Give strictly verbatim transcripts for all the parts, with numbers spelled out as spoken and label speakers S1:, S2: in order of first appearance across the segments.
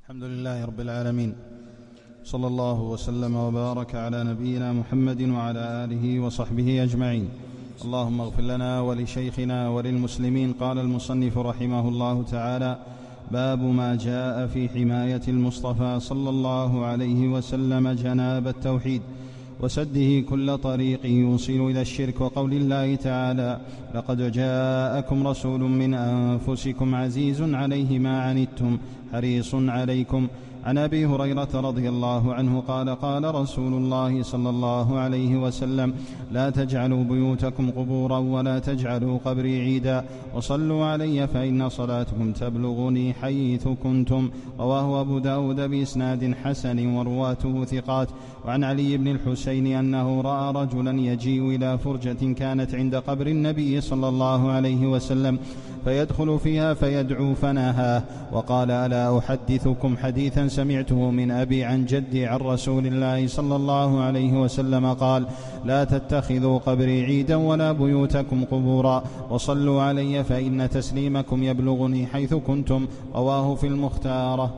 S1: الحمد لله رب العالمين، صلى الله وسلم وبارك على نبينا محمد وعلى آله وصحبه أجمعين. اللهم اغفر لنا ولشيخنا وللمسلمين. قال المصنف رحمه الله تعالى: باب ما جاء في حماية المصطفى صلى الله عليه وسلم جناب التوحيد وسده كل طريق يوصل إلى الشرك، وقول الله تعالى: لقد جاءكم رسول من أنفسكم عزيز عليه ما عنتم حريص عليكم. عن أبي هريرة رضي الله عنه قال: قال رسول الله صلى الله عليه وسلم: لا تجعلوا بيوتكم قبورا ولا تجعلوا قبري عيدا، وصلوا علي فإن صلاتكم تبلغني حيث كنتم. رواه أبو داود بإسناد حسن ورواته ثقات. وعن علي بن الحسين أنه رأى رجلا يجيء إلى فرجة كانت عند قبر النبي صلى الله عليه وسلم فيدخل فيها فيدعو فنهاه، وقال: ألا أحدثكم حديثا سمعته من أبي عن جدي عن رسول الله صلى الله عليه وسلم قال: لا تتخذوا قبري عيدا ولا بيوتكم قبورا، وصلوا علي فإن تسليمكم يبلغني حيث كنتم. رواه في المختارة.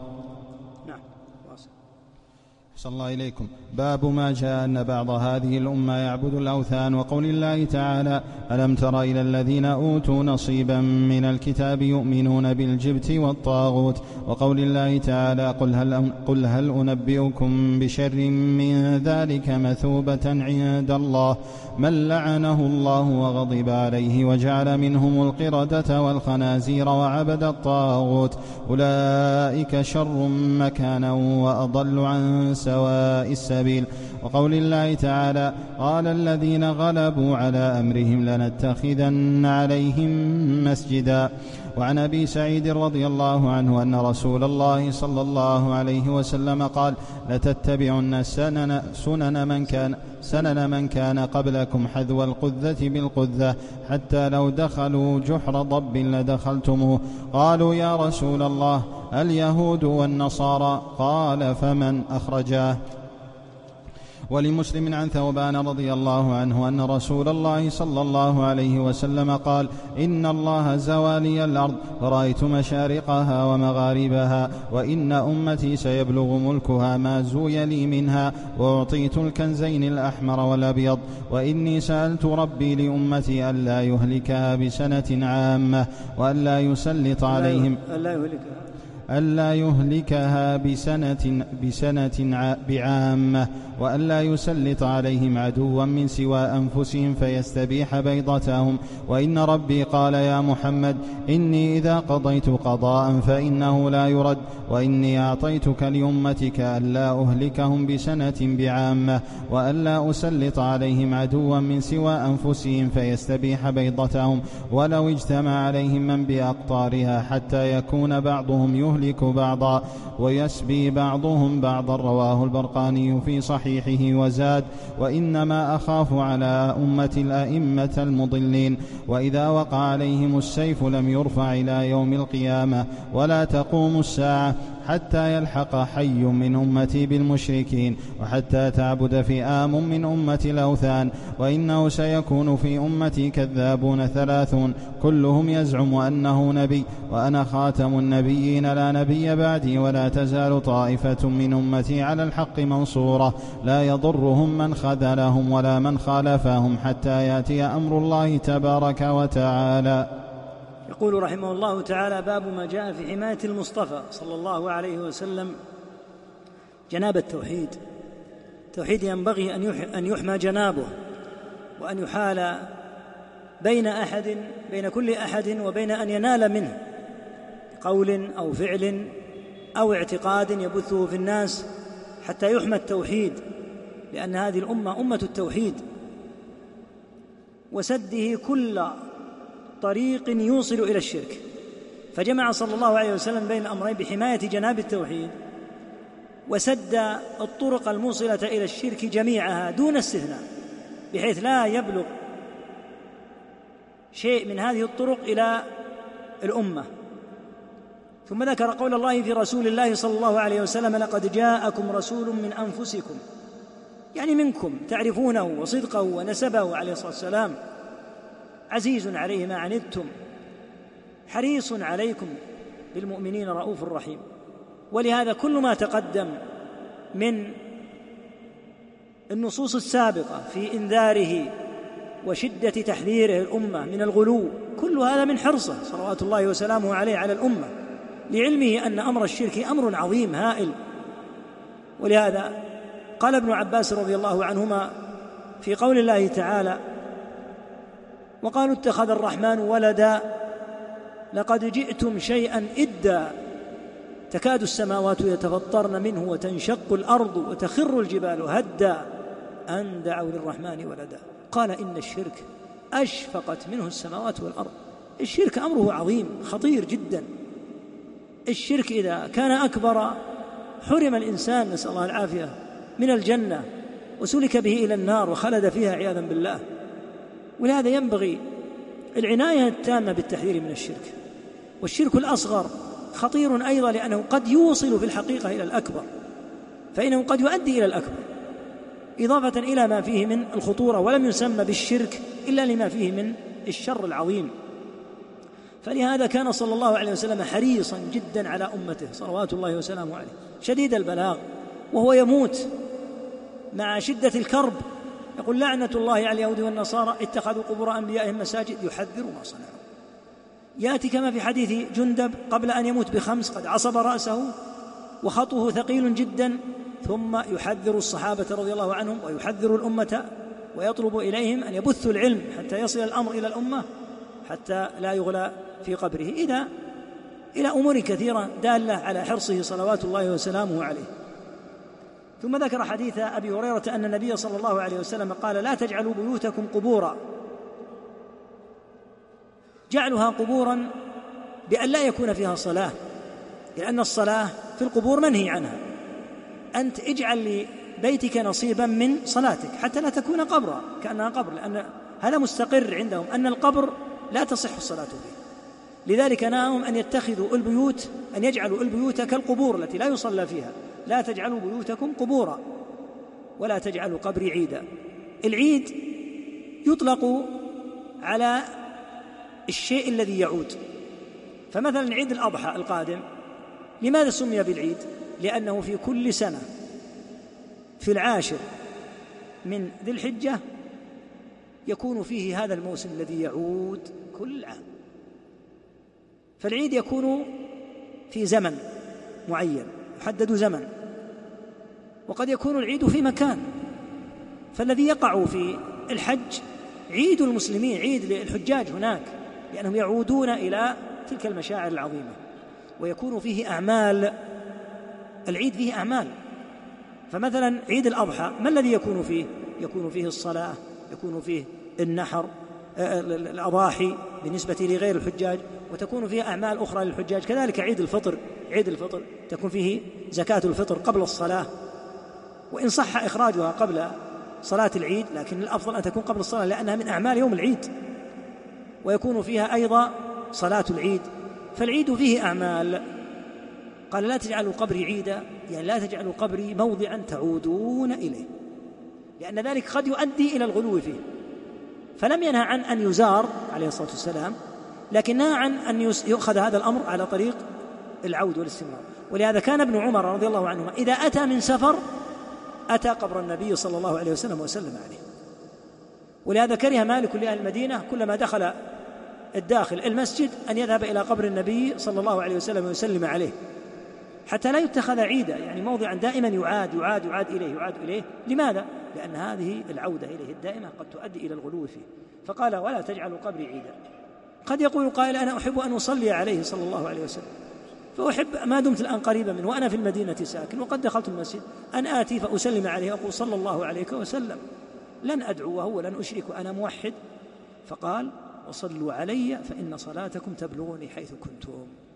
S1: صلى الله إليكم. باب ما جاء أن بعض هذه الأمة يعبد الأوثان، وقول الله تعالى: ألم تر إلى الذين أوتوا نصيبا من الكتاب يؤمنون بالجبت والطاغوت، وقول الله تعالى: قل هل, قل هل أنبئكم بشر من ذلك مثوبة عند الله من لعنه الله وغضب عليه وجعل منهم القردة والخنازير وعبد الطاغوت، أولئك شر مكانا وأضل عن سواء السبيل. وقول الله تعالى: قال الذين غلبوا على أمرهم لنتخذن عليهم مسجدا. وعن أبي سعيد رضي الله عنه أن رسول الله صلى الله عليه وسلم قال: لتتبعن سنن, سنن, من كان سنن من كان قبلكم حذو القذة بالقذة حتى لو دخلوا جحر ضب لدخلتموه. قالوا: يا رسول الله اليهود والنصارى؟ قال: فمن أخرجاه. ولمسلم عن ثوبان رضي الله عنه أن رسول الله صلى الله عليه وسلم قال: إن الله زوى لي الأرض فرأيت مشارقها ومغاربها، وإن أمتي سيبلغ ملكها ما زوي لي منها، وأعطيت الكنزين الأحمر والأبيض، وإني سألت ربي لأمتي ألا يهلكها بسنة عامة وألا يسلط عليهم ألا يهلكها ألا يهلكها بسنة, بسنة بعامة وألا يسلط عليهم عدوا من سوى أنفسهم فيستبيح بيضتهم. وإن ربي قال: يا محمد إني إذا قضيت قضاء فإنه لا يرد، وإني أعطيتك لأمتك ألا أهلكهم بسنة بعامة وألا أسلط عليهم عدوا من سوى أنفسهم فيستبيح بيضتهم، ولو اجتمع عليهم من بأقطارها حتى يكون بعضهم يهلك بعضا ويسبي بعضهم بعضا. رواه البرقاني في صحيحه وزاد: وإنما أخاف على أمة الأئمة المضلين، وإذا وقع عليهم السيف لم يرفع إلى يوم القيامة ولا تقوم الساعة حتى يلحق حي من أمتي بالمشركين، وحتى تعبد فئام من أمة الأوثان. وإنه سيكون في أمتي كذابون ثلاثون كلهم يزعم أنه نبي، وأنا خاتم النبيين لا نبي بعدي، ولا تزال طائفة من أمتي على الحق منصورة لا يضرهم من خذلهم ولا من خالفهم حتى يأتي أمر الله تبارك وتعالى.
S2: يقول رحمه الله تعالى: باب ما جاء في حماية المصطفى صلى الله عليه وسلم جناب التوحيد. التوحيد ينبغي أن يحمى جنابه، وأن يحال بين أحد بين كل أحد وبين أن ينال منه قول أو فعل أو اعتقاد يبثه في الناس حتى يحمى التوحيد، لأن هذه الأمة أمة التوحيد، وسده كل طريق يوصل إلى الشرك. فجمع صلى الله عليه وسلم بين الأمرين بحماية جناب التوحيد، وسد الطرق الموصلة إلى الشرك جميعها دون استثناء، بحيث لا يبلغ شيء من هذه الطرق إلى الأمة. ثم ذكر قول الله في رسول الله صلى الله عليه وسلم: لقد جاءكم رسول من أنفسكم، يعني منكم، تعرفونه وصدقه ونسبه عليه الصلاة والسلام، عزيز عليه ما عنتم حريص عليكم بالمؤمنين رؤوف رحيم. ولهذا كل ما تقدم من النصوص السابقة في إنذاره وشدة تحذيره الأمة من الغلو، كل هذا من حرصه صلوات الله وسلامه عليه على الأمة، لعلمه أن أمر الشرك أمر عظيم هائل. ولهذا قال ابن عباس رضي الله عنهما في قول الله تعالى: وقالوا اتخذ الرحمن ولدا لقد جئتم شيئا إدا تكاد السماوات يتفطرن منه وتنشق الأرض وتخر الجبال هدا أن دعوا للرحمن ولدا. قال إن الشرك أشفقت منه السماوات والأرض. الشرك أمره عظيم خطير جدا. الشرك إذا كان أكبر حرم الإنسان نسأل الله العافية من الجنة وسلك به إلى النار وخلد فيها عياذا بالله. ولهذا ينبغي العناية التامة بالتحذير من الشرك. والشرك الأصغر خطير أيضا لأنه قد يوصل في الحقيقة إلى الأكبر، فإنه قد يؤدي إلى الأكبر إضافة إلى ما فيه من الخطورة، ولم يسمى بالشرك إلا لما فيه من الشر العظيم. فلهذا كان صلى الله عليه وسلم حريصا جدا على أمته صلوات الله وسلامه عليه، شديد البلاغ، وهو يموت مع شدة الكرب يقول: لعنة الله على اليهود والنصارى اتخذوا قبور أنبيائهم مساجد، يحذر ما صنعوا. يأتي كما في حديث جندب قبل أن يموت بخمس قد عصب رأسه وخطه ثقيل جدا، ثم يحذر الصحابة رضي الله عنهم ويحذر الأمة ويطلب إليهم أن يبثوا العلم حتى يصل الأمر إلى الأمة حتى لا يغلى في قبره، إذا إلى أمور كثيرة دالة على حرصه صلوات الله وسلامه عليه. ثم ذكر حديث أبي هريرة أن النبي صلى الله عليه وسلم قال: لا تجعلوا بيوتكم قبورا. جعلها قبورا بأن لا يكون فيها صلاة، لأن الصلاة في القبور منهي عنها. أنت اجعل لبيتك نصيبا من صلاتك حتى لا تكون قبرا كأنها قبر، لأن هذا مستقر عندهم أن القبر لا تصح الصلاة فيه. لذلك نهاهم أن يتخذوا البيوت، أن يجعلوا البيوت كالقبور التي لا يصلى فيها. لا تجعلوا بيوتكم قبورا ولا تجعلوا قبري عيدا. العيد يطلق على الشيء الذي يعود، فمثلا عيد الأضحى القادم لماذا سمي بالعيد؟ لأنه في كل سنة في العاشر من ذي الحجة يكون فيه هذا الموسم الذي يعود كل عام. فالعيد يكون في زمن معين، يحدد زمن، وقد يكون العيد في مكان. فالذي يقع في الحج عيد المسلمين، عيد للحجاج هناك، لأنهم يعودون إلى تلك المشاعر العظيمة، ويكون فيه أعمال. العيد فيه أعمال. فمثلا عيد الأضحى ما الذي يكون فيه؟ يكون فيه الصلاة، يكون فيه النحر، الأضاحي بالنسبة لغير الحجاج، وتكون فيه أعمال أخرى للحجاج. كذلك عيد الفطر، عيد الفطر تكون فيه زكاة الفطر قبل الصلاة، وإن صح إخراجها قبل صلاة العيد لكن الأفضل أن تكون قبل الصلاة لأنها من أعمال يوم العيد، ويكون فيها أيضا صلاة العيد. فالعيد فيه أعمال. قال: لا تجعلوا قبري عيدا، يعني لا تجعلوا قبري موضعا تعودون إليه، لأن ذلك قد يؤدي إلى الغلو فيه. فلم ينهى عن أن يزار عليه الصلاة والسلام، لكن نهى عن أن يؤخذ هذا الأمر على طريق العود والاستمرار. ولهذا كان ابن عمر رضي الله عنهما إذا أتى من سفر أتى قبر النبي صلى الله عليه وسلم وسلم عليه. ولهذا كره مالك لأهل المدينة كلما دخل الداخل المسجد أن يذهب إلى قبر النبي صلى الله عليه وسلم ويسلم عليه حتى لا يتخذ عيدا، يعني موضعا دائما يعاد يعاد يعاد إليه يعاد إليه. لماذا؟ لأن هذه العودة إليه الدائمة قد تؤدي إلى الغلو فيه. فقال: ولا تجعلوا قبري عيدا. قد يقول قائل: أنا أحب أن أصلي عليه صلى الله عليه وسلم، فأحب ما دمت الآن قريبا منه وأنا في المدينة ساكن وقد دخلت المسجد أن آتي فأسلم عليه وأقول صلى الله عليك وسلم، لن أدعوه ولن أشرك أنا موحد. فقال: وصلوا علي فإن صلاتكم تبلغني حيث كنتم.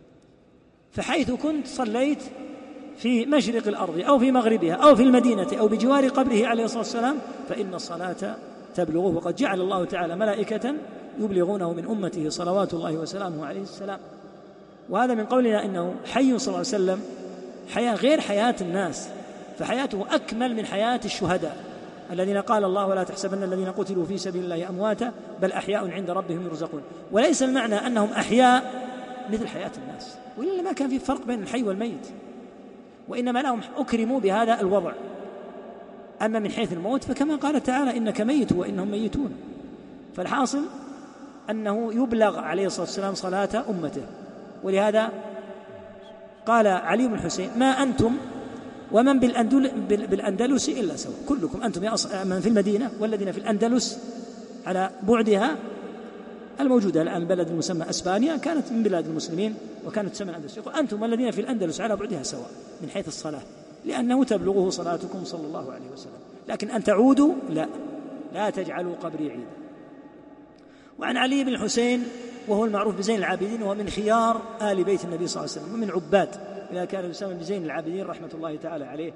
S2: فحيث كنت صليت في مشرق الأرض أو في مغربها أو في المدينة أو بجوار قبره عليه الصلاة والسلام فإن الصلاة تبلغه. وقد جعل الله تعالى ملائكة يبلغونه من أمته صلوات الله وسلامه عليه السلام. وهذا من قولنا إنه حي صلى الله عليه وسلم حياة غير حياة الناس، فحياته أكمل من حياة الشهداء الذين قال الله: ولا تحسبن الذين قتلوا في سبيل الله أمواتا بل أحياء عند ربهم يرزقون. وليس المعنى أنهم أحياء مثل حياة الناس، وإلا ما كان في فرق بين الحي والميت. وإنما لهم أكرموا بهذا الوضع. أما من حيث الموت فكما قال تعالى إنك ميت وإنهم ميتون. فالحاصل أنه يبلغ عليه الصلاة والسلام صلاة أمته. ولهذا قال علي بن الحسين ما أنتم ومن بالأندلس إلا سواء، كلكم أنتم يا من في المدينة والذين في الأندلس على بعدها الموجودة الآن البلد المسمى أسبانيا كانت من بلاد المسلمين وكانت تسمى الأندلس، يقول أنتم والذين في الأندلس على بعدها سواء من حيث الصلاة، لأنه تبلغه صلاتكم صلى الله عليه وسلم، لكن أن تعودوا لا لا تجعلوا قبري عيدا. وعن علي بن الحسين وهو المعروف بزين العابدين وهو من خيار آل بيت النبي صلى الله عليه وسلم ومن عباد، إذا كان يسمى بزين العابدين رحمة الله تعالى عليه،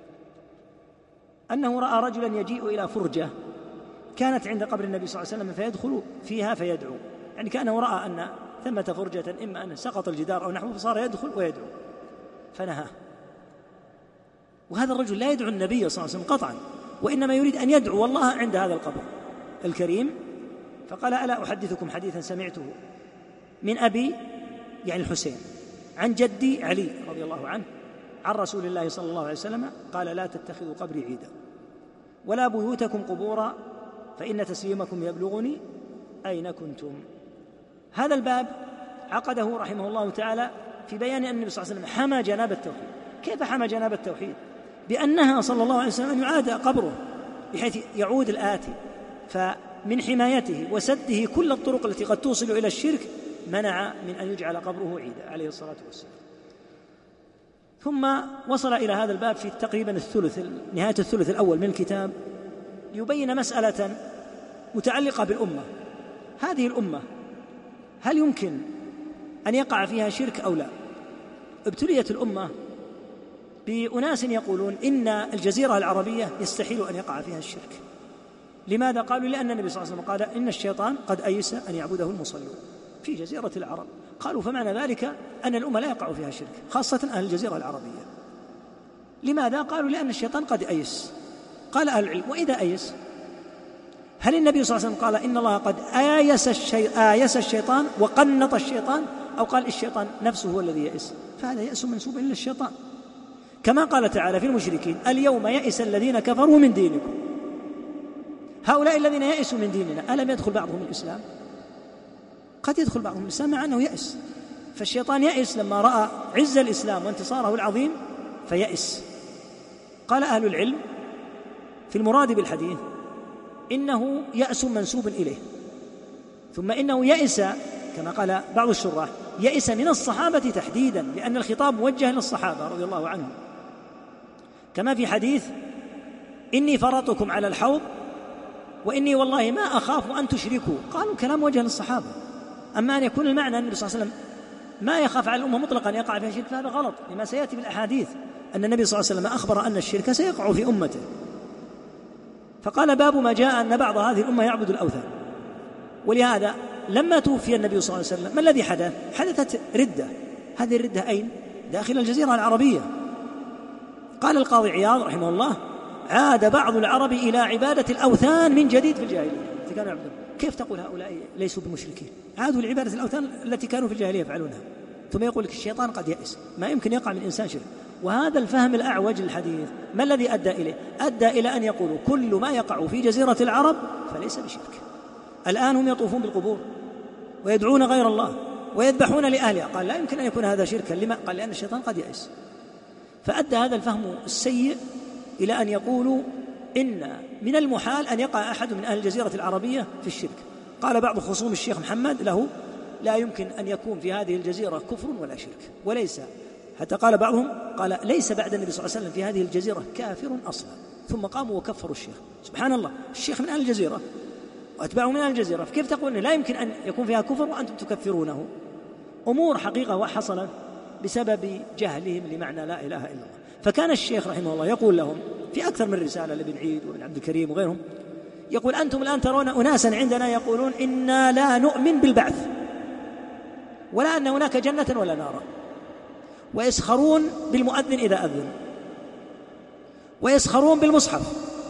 S2: أنه رأى رجلا يجيء إلى فرجة كانت عند قبر النبي صلى الله عليه وسلم فيدخل فيها فيدعو، يعني كأنه رأى أن ثمة فرجة إما أن سقط الجدار أو نحوه فصار يدخل ويدعو فنهاه. وهذا الرجل لا يدعو النبي صلى الله عليه وسلم قطعا، وإنما يريد أن يدعو الله عند هذا القبر الكريم. فقال ألا أحدثكم حديثا سمعته من أبي يعني الحسين عن جدي علي رضي الله عنه عن رسول الله صلى الله عليه وسلم قال لا تتخذوا قبري عيدا ولا بيوتكم قبورا فإن تسليمكم يبلغني أين كنتم. هذا الباب عقده رحمه الله تعالى في بيان أن النبي صلى الله عليه وسلم حمى جناب التوحيد. كيف حمى جناب التوحيد؟ بأنها صلى الله عليه وسلم أن يعاد قبره بحيث يعود الآتي، فمن حمايته وسده كل الطرق التي قد توصل إلى الشرك منع من أن يجعل قبره عيدا عليه الصلاة والسلام. ثم وصل إلى هذا الباب في تقريبا الثلث نهاية الثلث الأول من الكتاب ليبين مسألة متعلقة بالأمة. هذه الأمة هل يمكن أن يقع فيها شرك أو لا؟ ابتليت الأمة بأناس يقولون إن الجزيرة العربية يستحيل أن يقع فيها الشرك. لماذا؟ قالوا لأن النبي صلى الله عليه وسلم قال إن الشيطان قد أيس أن يعبده المصلون في جزيرة العرب. قالوا فمعنى ذلك أن الأمة لا يقع فيها شرك خاصة أهل الجزيرة العربية. لماذا؟ قالوا لأن الشيطان قد أيس. قال أهل العلم وإذا أيس هل النبي صلى الله عليه وسلم قال إن الله قد آيس, الشي... آيس الشيطان وقنط الشيطان، أو قال الشيطان نفسه هو الذي يئس؟ فهذا يأس منسوب إلى الشيطان، كما قال تعالى في المشركين اليوم يئس الذين كفروا من دينكم. هؤلاء الذين يئسوا من ديننا ألم يدخل بعضهم الإسلام؟ قد يدخل بعضهم الإسلام مع أنه يئس. فالشيطان يئس لما رأى عز الإسلام وانتصاره العظيم فيئس. قال أهل العلم في المراد بالحديث إنه يأس منسوب إليه، ثم إنه يئس كما قال بعض الشراح يئس من الصحابة تحديدا، لأن الخطاب موجه للصحابة رضي الله عنهم، كما في حديث إني فرطكم على الحوض وإني والله ما أخاف أن تشركوا. قالوا كلام وجه للصحابة. أما أن يكون المعنى أن النبي صلى الله عليه وسلم ما يخاف على الأمة مطلقا يقع فيها شرك فهذا غلط، لما سيأتي بالأحاديث أن النبي صلى الله عليه وسلم أخبر أن الشرك سيقع في أمته. فقال باب ما جاء أن بعض هذه الأمة يعبد الأوثان. ولهذا لما توفي النبي صلى الله عليه وسلم ما الذي حدث؟ حدثت ردة. هذه الردة أين؟ داخل الجزيرة العربية. قال القاضي عياض رحمه الله عاد بعض العرب إلى عبادة الأوثان من جديد في الجاهلية. كانوا يعبدون. كيف تقول هؤلاء ليسوا بمشركين؟ عادوا لعبادة الأوثان التي كانوا في الجاهلية يفعلونها. ثم يقول لك الشيطان قد يئس، ما يمكن يقع من إنسان شرك. وهذا الفهم الأعوج للحديث ما الذي أدى إليه؟ أدى إلى أن يقولوا كل ما يقع في جزيرة العرب فليس بشرك. الآن هم يطوفون بالقبور ويدعون غير الله ويذبحون لأهلها. قال لا يمكن أن يكون هذا شركا. لما؟ قال لأن الشيطان قد يئس. فأدى هذا الفهم السيء إلى أن يقولوا إن من المحال أن يقع أحد من أهل الجزيرة العربية في الشرك. قال بعض خصوم الشيخ محمد له لا يمكن أن يكون في هذه الجزيرة كفر ولا شرك، وليس حتى قال بعضهم قال ليس بعد النبي صلى الله عليه وسلم في هذه الجزيرة كافر أصلا. ثم قاموا وكفروا الشيخ. سبحان الله، الشيخ من أهل الجزيرة وأتباعه من أهل الجزيرة، فكيف تقول لا يمكن أن يكون فيها كفر وأنتم تكفرونه؟ أمور حقيقة وحصلت بسبب جهلهم لمعنى لا إله إلا الله. فكان الشيخ رحمه الله يقول لهم في أكثر من رسالة لابن عيد وابن عبد الكريم وغيرهم، يقول أنتم الآن ترون أناسا عندنا يقولون إنا لا نؤمن بالبعث ولا أن هناك جنة ولا نار، ويسخرون بالمؤذن إذا أذن، ويسخرون بالمصحف،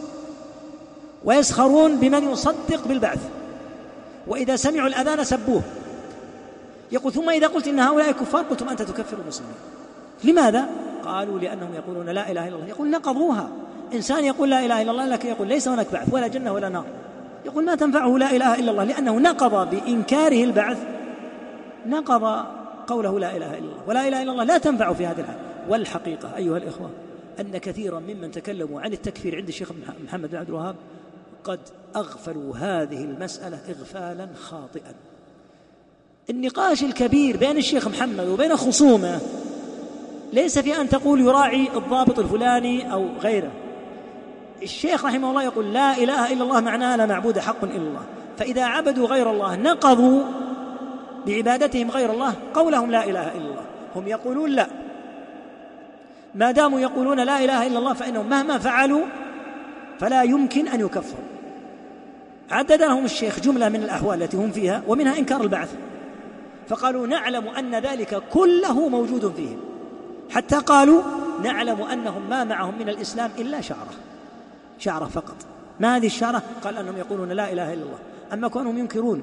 S2: ويسخرون بمن يصدق بالبعث، وإذا سمعوا الأذان سبوه. يقول ثم إذا قلت إن هؤلاء كفار قلتم أنت تكفر المسلمين. لماذا؟ قالوا لأنهم يقولون لا إله إلا الله، يقول نقضوها. إنسان يقول لا إله إلا الله لكن يقول ليس هناك بعث ولا جنة ولا نار، يقول ما تنفعه لا إله إلا الله، لأنه نقض بإنكاره البعث، نقض قوله لا إله إلا الله، ولا إله إلا الله لا تنفع في هذه الحال. والحقيقة أيها الإخوة أن كثيرا ممن تكلموا عن التكفير عند الشيخ محمد بن عبد الوهاب قد أغفلوا هذه المسألة إغفالا خاطئا. النقاش الكبير بين الشيخ محمد وبين خصومه ليس في أن تقول يراعي الضابط الفلاني أو غيره. الشيخ رحمه الله يقول لا إله إلا الله معناها لا معبود حق إلا الله، فإذا عبدوا غير الله نقضوا بعبادتهم غير الله قولهم لا إله إلا الله. هم يقولون لا، ما داموا يقولون لا إله إلا الله فإنهم مهما فعلوا فلا يمكن أن يكفروا. عدد لهم الشيخ جملة من الأحوال التي هم فيها ومنها إنكار البعث، فقالوا نعلم أن ذلك كله موجود فيهم، حتى قالوا نعلم أنهم ما معهم من الإسلام إلا شعرة، شعرة فقط. ما هذه الشعرة؟ قال أنهم يقولون لا إله إلا الله. أما كونهم ينكرون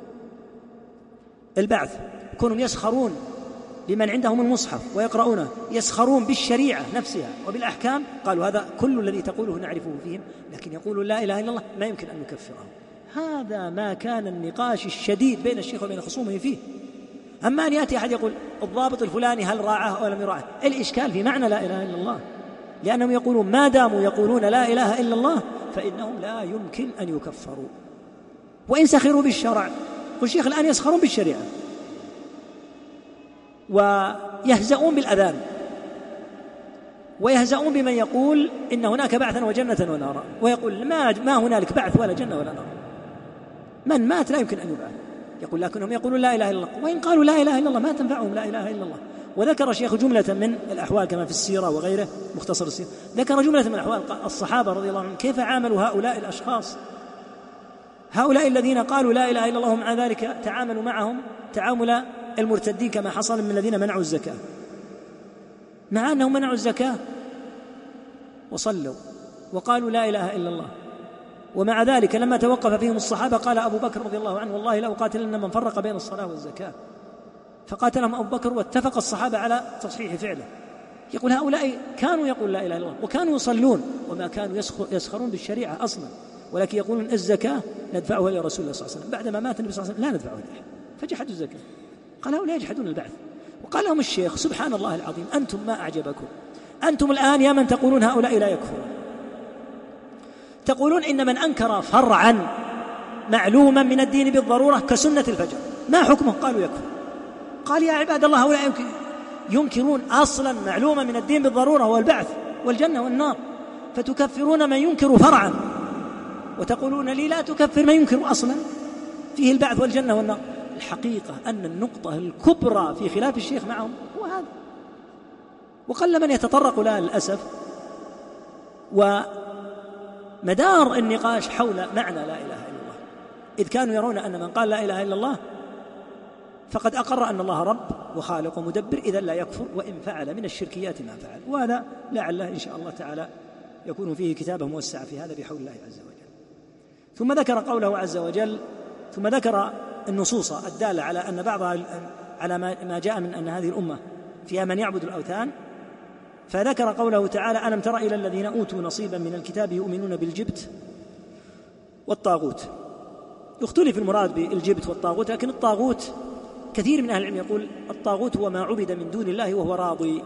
S2: البعث، كونهم يسخرون لمن عندهم المصحف ويقرؤونه، يسخرون بالشريعة نفسها وبالأحكام، قالوا هذا كل الذي تقوله نعرفه فيهم، لكن يقولون لا إله إلا الله ما يمكن أن نكفرهم. هذا ما كان النقاش الشديد بين الشيخ وبين خصومه فيه. أما أن يأتي أحد يقول الضابط الفلاني هل راعه أو لم يراعه، الإشكال في معنى لا إله إلا الله، لأنهم يقولون ما داموا يقولون لا إله إلا الله فإنهم لا يمكن أن يكفروا. وإن سخروا بالشرع، والشيخ الآن يسخرون بالشريعة ويهزؤون بالأذان ويهزؤون بمن يقول إن هناك بعثا وجنة ونارا، ويقول ما, ما هنالك بعث ولا جنة ولا نار، من مات لا يمكن أن يبعث. يقول لكنهم يقولون لا إله إلا الله، وإن قالوا لا إله إلا الله ما تنفعهم لا إله إلا الله. وذكر الشيخ جملة من الأحوال كما في السيرة وغيره مختصر السيرة، ذكر جملة من الأحوال الصحابة رضي الله عنهم كيف عاملوا هؤلاء الأشخاص، هؤلاء الذين قالوا لا إله إلا الله مع ذلك تعاملوا معهم تعامل المرتدين كما حصل من الذين منعوا الزكاة، مع أنهم منعوا الزكاة وصلوا وقالوا لا إله إلا الله، ومع ذلك لما توقف فيهم الصحابة قال أبو بكر رضي الله عنه والله لا أقاتلن من فرق بين الصلاة والزكاة، فقاتلهم أبو بكر واتفق الصحابة على تصحيح فعله. يقول هؤلاء كانوا يقول لا إله إلا الله وكانوا يصلون وما كانوا يسخرون بالشريعة أصلا، ولكن يقولون الزكاة ندفعها لرسول الله صلى الله عليه وسلم، بعدما مات النبي صلى الله عليه وسلم لا ندفعها له، فجحدوا الزكاة. قال هؤلاء يجحدون البعث. وقال لهم الشيخ سبحان الله العظيم أنتم ما أعجبكم، أنتم الآن يا من تقولون هؤلاء لا يكفرون، تقولون إن من أنكر فرعا معلوما من الدين بالضرورة كسنة الفجر ما حكمه؟ قالوا يكفر. قال يا عباد الله هؤلاء ينكرون أصلا معلوما من الدين بالضرورة هو البعث والجنة والنار، فتكفرون من ينكر فرعا وتقولون لي لا تكفر من ينكر أصلا فيه البعث والجنة والنار. الحقيقة أن النقطة الكبرى في خلاف الشيخ معهم هو هذا، وقل من يتطرق لها للأسف. ومدار النقاش حول معنى لا إله إلا الله، إذ كانوا يرون أن من قال لا إله إلا الله فقد أقر أن الله رب وخالق ومدبر، إذا لا يكفر وإن فعل من الشركيات ما فعل. وهذا لعله إن شاء الله تعالى يكون فيه كتابة موسعة في هذا بحول الله عز وجل. ثم ذكر قوله عز وجل، ثم ذكر النصوص الدالة على أن بعضها على ما جاء من أن هذه الأمة فيها من يعبد الأوثان، فذكر قوله تعالى ألم تر إلى الذين أوتوا نصيبا من الكتاب يؤمنون بالجبت والطاغوت. يختلف المراد بالجبت والطاغوت، لكن الطاغوت كثير من أهل العلم يقول الطاغوت هو ما عبد من دون الله وهو راضي.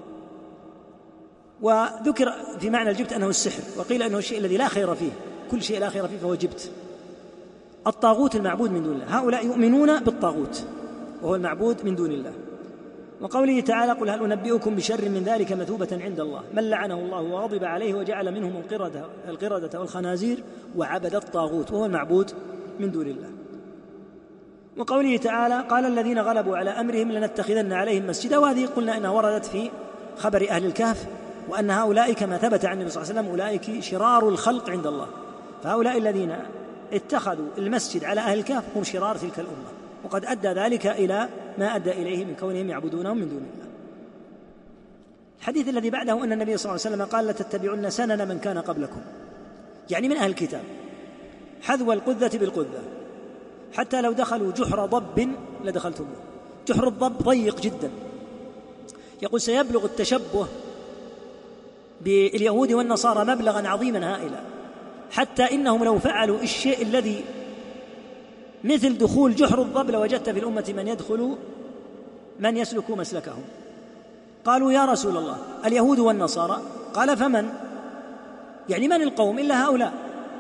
S2: وذكر في معنى الجبت أنه السحر، وقيل أنه الشيء الذي لا خير فيه، كل شيء لا خير فيه فهو جبت. الطاغوت المعبود من دون الله، هؤلاء يؤمنون بالطاغوت وهو المعبود من دون الله. وقوله تعالى قل هل أنبئكم بشر من ذلك مثوبة عند الله من لعنه الله وغضب عليه وجعل منهم القردة, القردة والخنازير وعبد الطاغوت وهو المعبود من دون الله. وقوله تعالى قال الذين غلبوا على أمرهم لنتخذن عليهم مسجدا، وهذه قلنا إنها وردت في خبر أهل الكهف، وأن هؤلاء كما ثبت عن النبي صلى الله عليه وسلم أولئك شرار الخلق عند الله، فهؤلاء الذين اتخذوا المسجد على أهل الكهف هم شرار تلك الأمة، وقد أدى ذلك إلى ما أدى إليه من كونهم يعبدونهم من دون الله. الحديث الذي بعده أن النبي صلى الله عليه وسلم قال لتتبعن سنن من كان قبلكم، يعني من أهل الكتاب، حذو القذة بالقذة، حتى لو دخلوا جحر ضب لدخلتموه. جحر الضب ضيق جدا، يقول سيبلغ التشبه باليهود والنصارى مبلغا عظيما هائلا، حتى إنهم لو فعلوا الشيء الذي مثل دخول جحر الضب لوجدت في الأمة من يدخل من يسلك مسلكهم. قالوا يا رسول الله اليهود والنصارى، قال فمن؟ يعني من القوم إلا هؤلاء.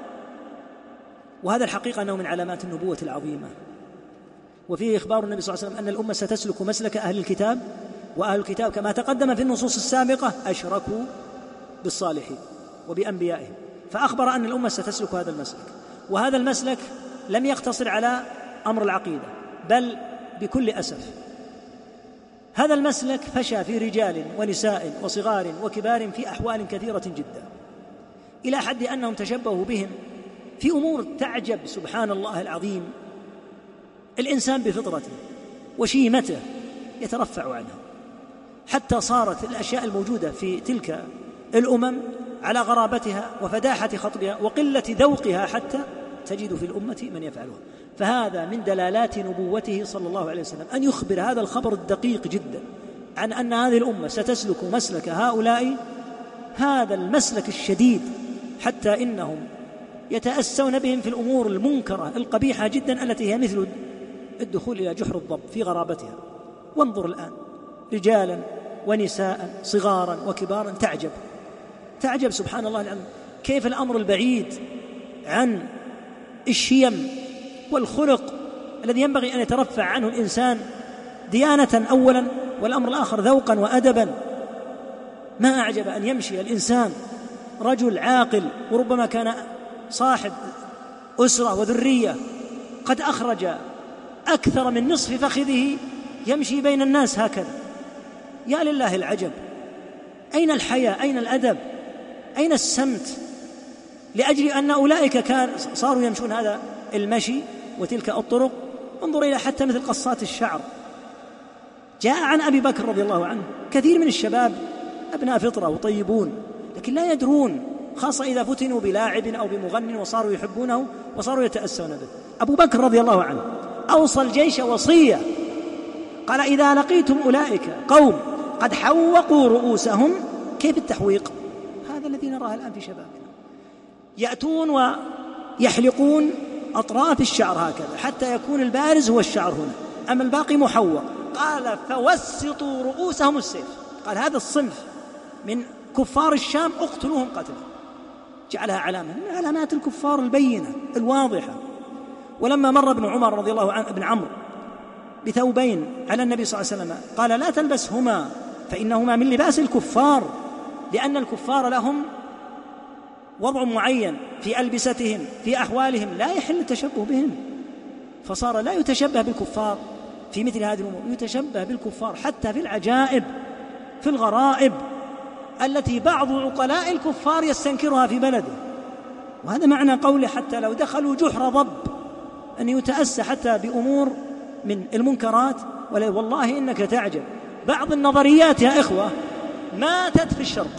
S2: وهذا الحقيقة أنه من علامات النبوة العظيمة، وفيه إخبار النبي صلى الله عليه وسلم أن الأمة ستسلك مسلك أهل الكتاب، وأهل الكتاب كما تقدم في النصوص السابقة أشركوا بالصالحين وبأنبيائهم، فأخبر أن الأمة ستسلك هذا المسلك. وهذا المسلك لم يقتصر على أمر العقيدة، بل بكل أسف هذا المسلك فشى في رجال ونساء وصغار وكبار في أحوال كثيرة جدا، إلى حد أنهم تشبهوا بهم في أمور تعجب سبحان الله العظيم. الإنسان بفطرته وشيمته يترفع عنها، حتى صارت الأشياء الموجودة في تلك الأمم على غرابتها وفداحة خطبها وقلة ذوقها حتى تجد في الأمة من يفعلها. فهذا من دلالات نبوته صلى الله عليه وسلم أن يخبر هذا الخبر الدقيق جدا عن أن هذه الأمة ستسلك مسلك هؤلاء، هذا المسلك الشديد، حتى إنهم يتأسون بهم في الأمور المنكرة القبيحة جدا التي هي مثل الدخول إلى جحر الضب في غرابتها. وانظر الآن رجالا ونساء صغارا وكبارا، تعجب تعجب سبحان الله العظيم كيف الأمر البعيد عن الشيم والخلق الذي ينبغي أن يترفع عنه الإنسان ديانة أولا، والأمر الآخر ذوقا وأدبا. ما أعجب أن يمشي الإنسان رجل عاقل وربما كان صاحب أسرة وذرية قد أخرج أكثر من نصف فخذه يمشي بين الناس هكذا. يا لله العجب، أين الحياء؟ أين الأدب؟ أين السمت؟ لأجل أن أولئك كان صاروا يمشون هذا المشي وتلك الطرق. انظر إلى حتى مثل قصات الشعر. جاء عن أبي بكر رضي الله عنه كثير من الشباب أبناء فطرة وطيبون، لكن لا يدرون، خاصة إذا فتنوا بلاعب أو بمغن وصاروا يحبونه وصاروا يتأسون به. أبو بكر رضي الله عنه أوصى الجيش وصية، قال إذا لقيتم أولئك قوم قد حوقوا رؤوسهم. كيف التحويق؟ هذا الذي نراه الآن في شبابنا، يأتون ويحلقون أطراف الشعر هكذا حتى يكون البارز هو الشعر هنا، أما الباقي محوق. قال فوسطوا رؤوسهم السيف. قال هذا الصنف من كفار الشام اقتلوهم قتلا، جعلها علامة من علامات الكفار البينة الواضحة. ولما مر ابن عمر رضي الله عنه ابن عمرو بثوبين على النبي صلى الله عليه وسلم قال لا تلبسهما فإنهما من لباس الكفار، لأن الكفار لهم وضع معين في ألبستهم في أحوالهم لا يحل التشبه بهم، فصار لا يتشبه بالكفار في مثل هذه الأمور، يتشبه بالكفار حتى في العجائب في الغرائب التي بعض عقلاء الكفار يستنكرها في بلده. وهذا معنى قوله حتى لو دخلوا جحر ضب، أن يتأسى حتى بأمور من المنكرات. والله إنك تعجب، بعض النظريات يا إخوة ماتت في الشرق،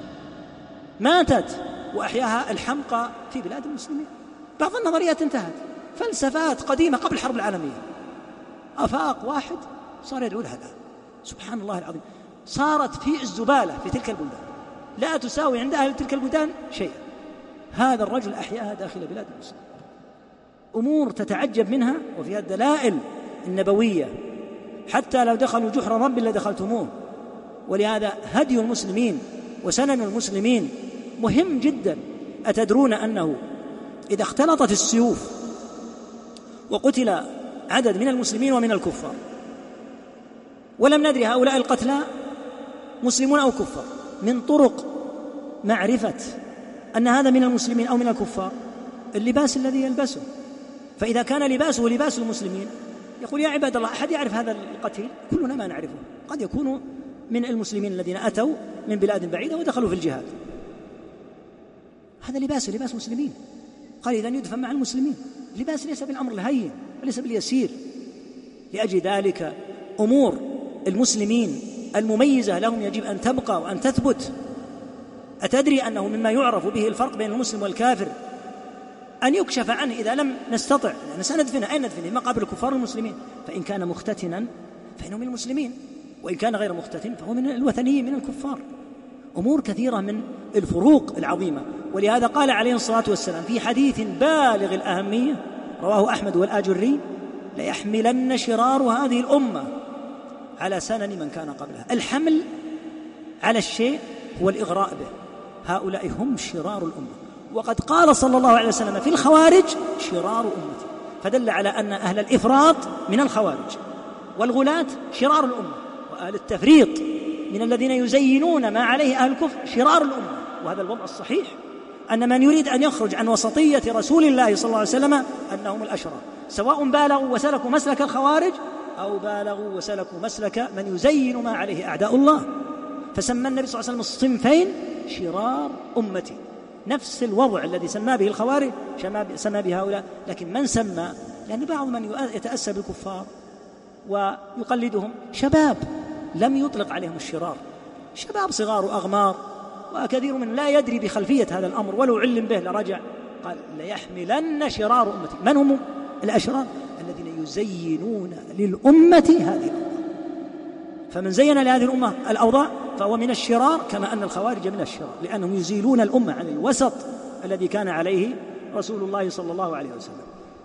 S2: ماتت وأحياها الحمقى في بلاد المسلمين. بعض النظريات انتهت، فلسفات قديمة قبل الحرب العالمية، أفاق واحد صار يدعو لها الآن سبحان الله العظيم، صارت في الزبالة في تلك البلدان، لا تساوي عند أهل تلك البلدان شيئا. هذا الرجل أحياها داخل بلاد المسلمين، أمور تتعجب منها وفيها الدلائل النبوية، حتى لو دخلوا جحر رب لدخلتموه. ولهذا هدي المسلمين وسنن المسلمين مهم جدا. أتدرون أنه إذا اختلطت السيوف وقتل عدد من المسلمين ومن الكفار ولم ندري هؤلاء القتلى مسلمون أو كفار، من طرق معرفة أن هذا من المسلمين أو من الكفار اللباس الذي يلبسه. فإذا كان لباسه لباس المسلمين يقول يا عباد الله أحد يعرف هذا القتيل؟ كلنا ما نعرفه، قد يكونوا من المسلمين الذين أتوا من بلاد بعيدة ودخلوا في الجهاد، هذا لباس لباس مسلمين. قال إذن يدفن مع المسلمين. لباس ليس بالأمر الهين وليس باليسير. لأجل ذلك أمور المسلمين المميزة لهم يجب أن تبقى وأن تثبت. أتدري أنه مما يعرف به الفرق بين المسلم والكافر أن يكشف عنه إذا لم نستطع، يعني سندفنه أين ندفنه؟ مقابر الكفار المسلمين، فإن كان مختتنا فإنه من المسلمين، وإن كان غير مختتن فهو من الوثنيين من الكفار. أمور كثيرة من الفروق العظيمة. ولهذا قال عليه الصلاة والسلام في حديث بالغ الأهمية رواه أحمد والآجري: ليحملن شرار هذه الأمة على سنن من كان قبلها. الحمل على الشيء هو الإغراء به، هؤلاء هم شرار الأمة. وقد قال صلى الله عليه وسلم في الخوارج: شرار أمتي، فدل على أن أهل الإفراط من الخوارج، والغلاة شرار الأمة، وأهل التفريط من الذين يزينون ما عليه أهل الكفر شرار الأمة. وهذا الوضع الصحيح، أن من يريد أن يخرج عن وسطية رسول الله صلى الله عليه وسلم أنهم الأشرار، سواء بالغوا وسلكوا مسلك الخوارج أو بالغوا وسلكوا مسلك من يزين ما عليه أعداء الله. فسمى النبي صلى الله عليه وسلم الصنفين شرار أمتي، نفس الوضع الذي سمى به الخوارج سمى به هؤلاء. لكن من سمى، لأن بعض من يتأسى بالكفار ويقلدهم شباب لم يطلق عليهم الشرار، شباب صغار وأغمار، وكثير من لا يدري بخلفية هذا الأمر، ولو علم به لرجع. قال: ليحملن شرار أمتي. من هم الأشرار؟ الذين يزينون للأمة هذه الأمة. فمن زين لهذه الأمة الأوضاع فهو من الشرار، كما أن الخوارج من الشرار، لأنهم يزيلون الأمة عن الوسط الذي كان عليه رسول الله صلى الله عليه وسلم.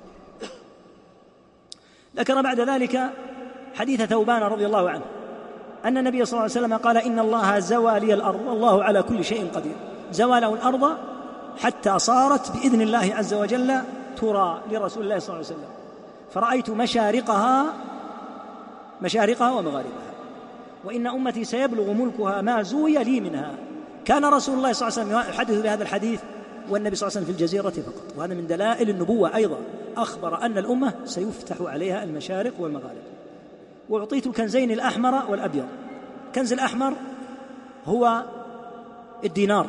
S2: ذكر بعد ذلك حديث ثوبان رضي الله عنه أن النبي صلى الله عليه وسلم قال: إن الله زوى لي الأرض والله على كل شيء قدير. زوى له الأرض حتى صارت بإذن الله عز وجل ترى لرسول الله صلى الله عليه وسلم، فرأيت مشارقها مشارقها ومغاربها، وإن أمتي سيبلغ ملكها ما زوي لي منها. كان رسول الله صلى الله عليه وسلم يحدث بهذا الحديث والنبي صلى الله عليه وسلم في الجزيرة فقط، وهذا من دلائل النبوة أيضا. أخبر أن الأمة سيفتح عليها المشارق والمغارب. وأعطيت الكنزين الأحمر والأبيض. الكنز الأحمر هو الدينار،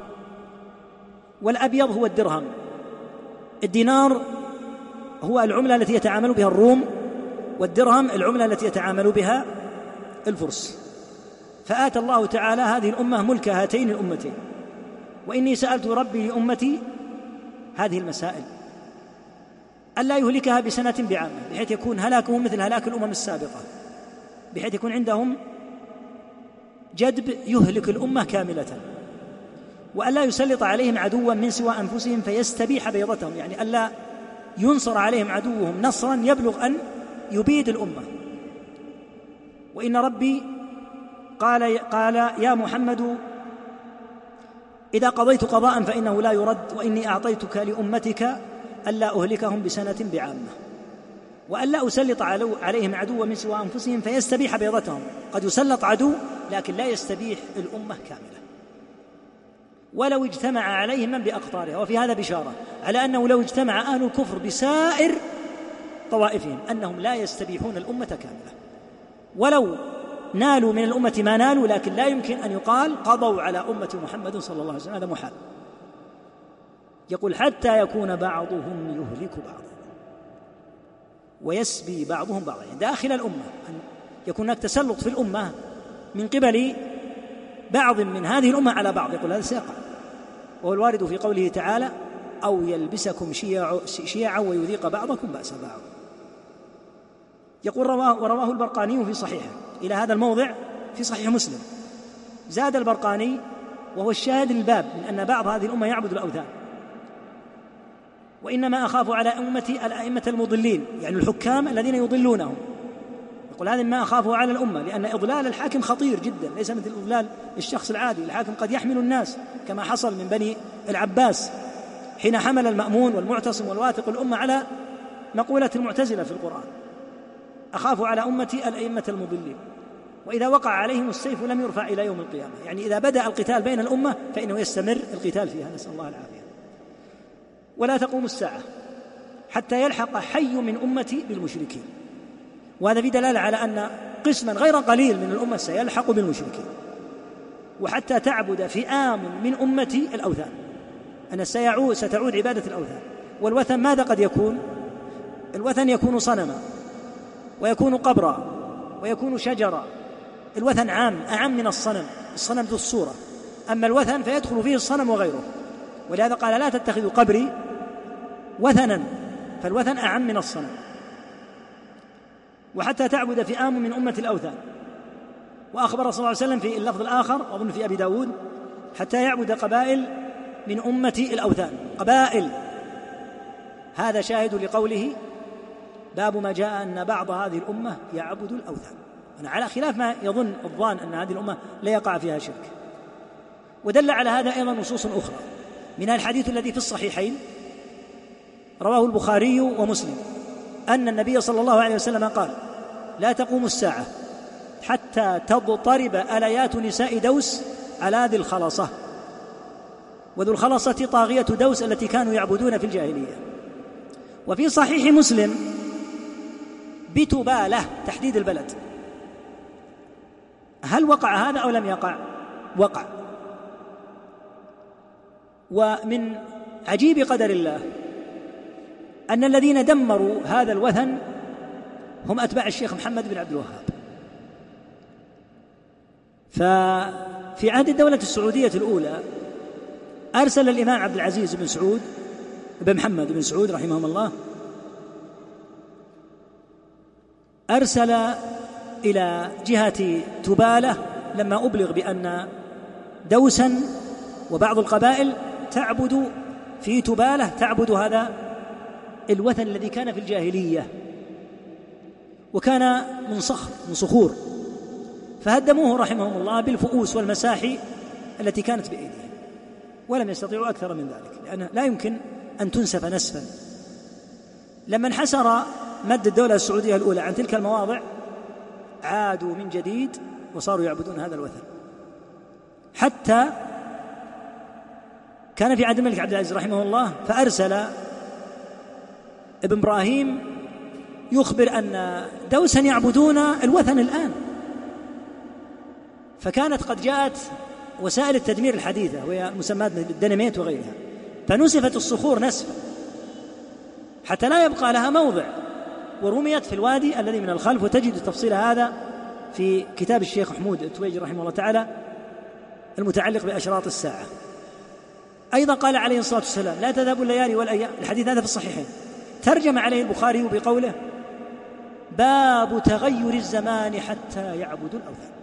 S2: والأبيض هو الدرهم. الدينار هو العملة التي يتعامل بها الروم، والدرهم العملة التي يتعامل بها الفرس. فآتى الله تعالى هذه الأمة ملك هاتين الأمتين. وإني سألت ربي لأمتي هذه المسائل ألا يهلكها بسنة بعامة، بحيث يكون هلاكهم مثل هلاك الأمم السابقة، بحيث يكون عندهم جدب يهلك الأمة كاملة، وألا يسلط عليهم عدوا من سوى أنفسهم فيستبيح بيضتهم، يعني ألا ينصر عليهم عدوهم نصرا يبلغ أن يبيد الأمة. وإن ربي قال, قال يا محمد إذا قضيت قضاء فإنه لا يرد، وإني أعطيتك لأمتك ألا أهلكهم بسنة بعامة، وألا أسلط عليهم عدوا من سوى أنفسهم فيستبيح بيضتهم. قد يسلط عدو لكن لا يستبيح الأمة كاملة، ولو اجتمع عليهم من بأقطارها. وفي هذا بشارة على أنه لو اجتمع أهل الكفر بسائر طوائفهم أنهم لا يستبيحون الأمة كاملة، ولو نالوا من الأمة ما نالوا، لكن لا يمكن أن يقال قضوا على أمة محمد صلى الله عليه وسلم، هذا محال. يقول حتى يكون بعضهم يهلك بعضا ويسبي بعضهم بعضا، يعني داخل الأمة أن يكون هناك تسلط في الأمة من قبل بعض من هذه الأمة على بعض. يقول هذا سيقع، وهو الوارد في قوله تعالى أو يلبسكم شيعا ويذيق بعضكم بأس بعض. يقول رواه ورواه البرقاني في صحيحه إلى هذا الموضع في صحيح مسلم. زاد البرقاني وهو الشاهد للباب من أن بعض هذه الأمة يعبد الأوثان، وإنما أخاف على أمتي الأئمة المضلين، يعني الحكام الذين يضلونهم. يقول هذا ما أخافه على الأمة، لأن إضلال الحاكم خطير جدا، ليس مثل إضلال الشخص العادي. الحاكم قد يحمل الناس كما حصل من بني العباس حين حمل المأمون والمعتصم والواثق الأمة على مقولة المعتزلة في القرآن. أخاف على أمتي الأئمة المضلين، وإذا وقع عليهم السيف لم يرفع إلى يوم القيامة، يعني إذا بدأ القتال بين الأمة فإنه يستمر القتال فيها، نسأل الله العافية. ولا تقوم الساعة حتى يلحق حي من أمتي بالمشركين، وهذا في دلالة على أن قسما غير قليل من الأمة سيلحق بالمشركين، وحتى تعبد فئام من أمتي الأوثان، أن ستعود عبادة الأوثان. والوثن ماذا قد يكون؟ الوثن يكون صنما، ويكون قبرا، ويكون شجرا. الوثن عام أعم من الصنم، الصنم ذو الصورة، أما الوثن فيدخل فيه الصنم وغيره. ولهذا قال لا تتخذوا قبري وثنا، فالوثن أعم من الصنم. وحتى تعبد فئام من أمة الأوثان، وأخبر صلى الله عليه وسلم في اللفظ الآخر أظن في أبي داود حتى يعبد قبائل من أمتي الأوثان، قبائل. هذا شاهد لقوله باب ما جاء أن بعض هذه الأمة يعبد الأوثان، أنا على خلاف ما يظن الظان أن هذه الأمة لا يقع فيها شرك. ودل على هذا أيضا نصوص أخرى، من الحديث الذي في الصحيحين رواه البخاري ومسلم أن النبي صلى الله عليه وسلم قال: لا تقوم الساعة حتى تضطرب أليات نساء دوس على ذي الخلصة. وذو الخلصة طاغية دوس التي كانوا يعبدون في الجاهلية. وفي صحيح مسلم بتبالة تحديد البلد. هل وقع هذا أو لم يقع؟ وقع. ومن عجيب قدر الله أن الذين دمروا هذا الوثن هم أتباع الشيخ محمد بن عبد الوهاب. ففي عهد الدولة السعودية الأولى أرسل الإمام عبد العزيز بن سعود بن محمد بن سعود رحمهم الله، أرسل إلى جهة تبالة لما أبلغ بأن دوسا وبعض القبائل تعبد في تبالة تعبد هذا الوثن الذي كان في الجاهلية، وكان من صخر من صخور، فهدموه رحمهم الله بالفؤوس والمساحي التي كانت بأيديهم، ولم يستطيعوا أكثر من ذلك، لأنه لا يمكن أن تنسف نسفا. لما انحسر مد الدولة السعودية الأولى عن تلك المواضع عادوا من جديد وصاروا يعبدون هذا الوثن، حتى كان في عهد الملك عبد العزيز رحمه الله فأرسل ابن إبراهيم يخبر أن دوسا يعبدون الوثن الآن، فكانت قد جاءت وسائل التدمير الحديثة وهي مسمات الديناميت وغيرها، فنسفت الصخور نسفا حتى لا يبقى لها موضع، ورميت في الوادي الذي من الخلف. وتجد تفصيل هذا في كتاب الشيخ حمود التويجي رحمه الله تعالى المتعلق بأشراط الساعة. أيضا قال عليه الصلاة والسلام: لا تذهب الليالي والأيام، الحديث هذا في الصحيحين، ترجم عليه البخاري بقوله: باب تغير الزمان حتى يعبدوا الأوثان.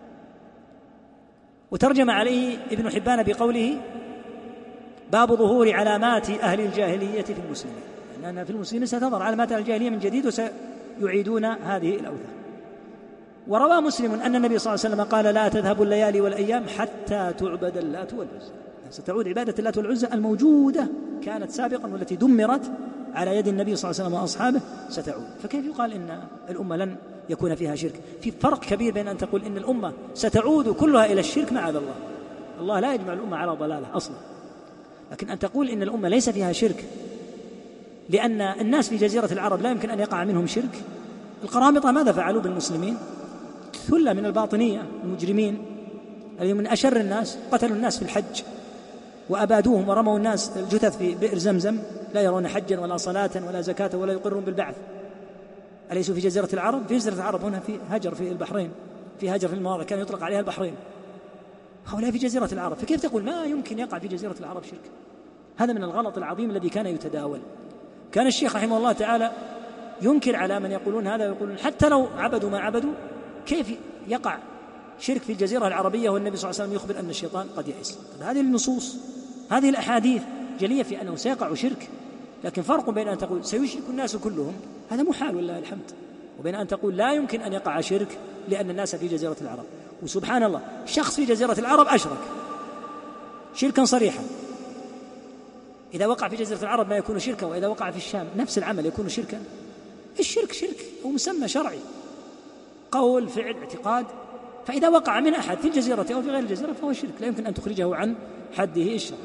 S2: وترجم عليه ابن حبان بقوله: باب ظهور علامات أهل الجاهلية في المسلمين، لأن في المسلمين ستظهر علامات أهل الجاهلية من جديد وسيعيدون هذه الأوثان. وروى مسلم أن النبي صلى الله عليه وسلم قال: لا تذهب الليالي والأيام حتى تعبد اللات والعزى، ستعود عبادة اللات والعزى الموجودة كانت سابقا والتي دمرت على يد النبي صلى الله عليه وسلم وأصحابه ستعود. فكيف يقال إن الأمة لن يكون فيها شرك؟ في فرق كبير بين أن تقول إن الأمة ستعود كلها إلى الشرك معاذ الله، الله لا يجمع الأمة على ضلالة أصلا، لكن أن تقول إن الأمة ليس فيها شرك لأن الناس في جزيرة العرب لا يمكن أن يقع منهم شرك. القرامطة ماذا فعلوا بالمسلمين؟ ثلة من الباطنية المجرمين الذين من أشر الناس قتلوا الناس في الحج وأبادوهم ورموا الناس الجثث في بئر زمزم، لا يرون حجا ولا صلاة ولا زكاة ولا يقرون بالبعث. أليسوا في جزيرة العرب؟ في جزيرة العرب هنا في هجر في البحرين، في هجر في المواضع كان يطلق عليها البحرين، هؤلاء في جزيرة العرب. فكيف تقول ما يمكن يقع في جزيرة العرب شرك؟ هذا من الغلط العظيم الذي كان يتداول. كان الشيخ رحمه الله تعالى ينكر على من يقولون هذا ويقولون حتى لو عبدوا ما عبدوا كيف يقع شرك في الجزيرة العربية والنبي صلى الله عليه وسلم يخبر أن الشيطان قد يئس. هذه النصوص هذه الأحاديث جلية في أنه سيقع شرك، لكن فرق بين أن تقول سيشرك الناس كلهم، هذا محال والله الحمد، وبين أن تقول لا يمكن أن يقع شرك لأن الناس في جزيرة العرب. وسبحان الله شخص في جزيرة العرب أشرك شركا صريحا، إذا وقع في جزيرة العرب ما يكون شركا، وإذا وقع في الشام نفس العمل يكون شركا. الشرك شرك هو مسمى شرعي، قول فعل اعتقاد، فإذا وقع من أحد في الجزيرة أو في غير الجزيرة فهو شرك لا يمكن أن تخرجه عن حده الشرعي.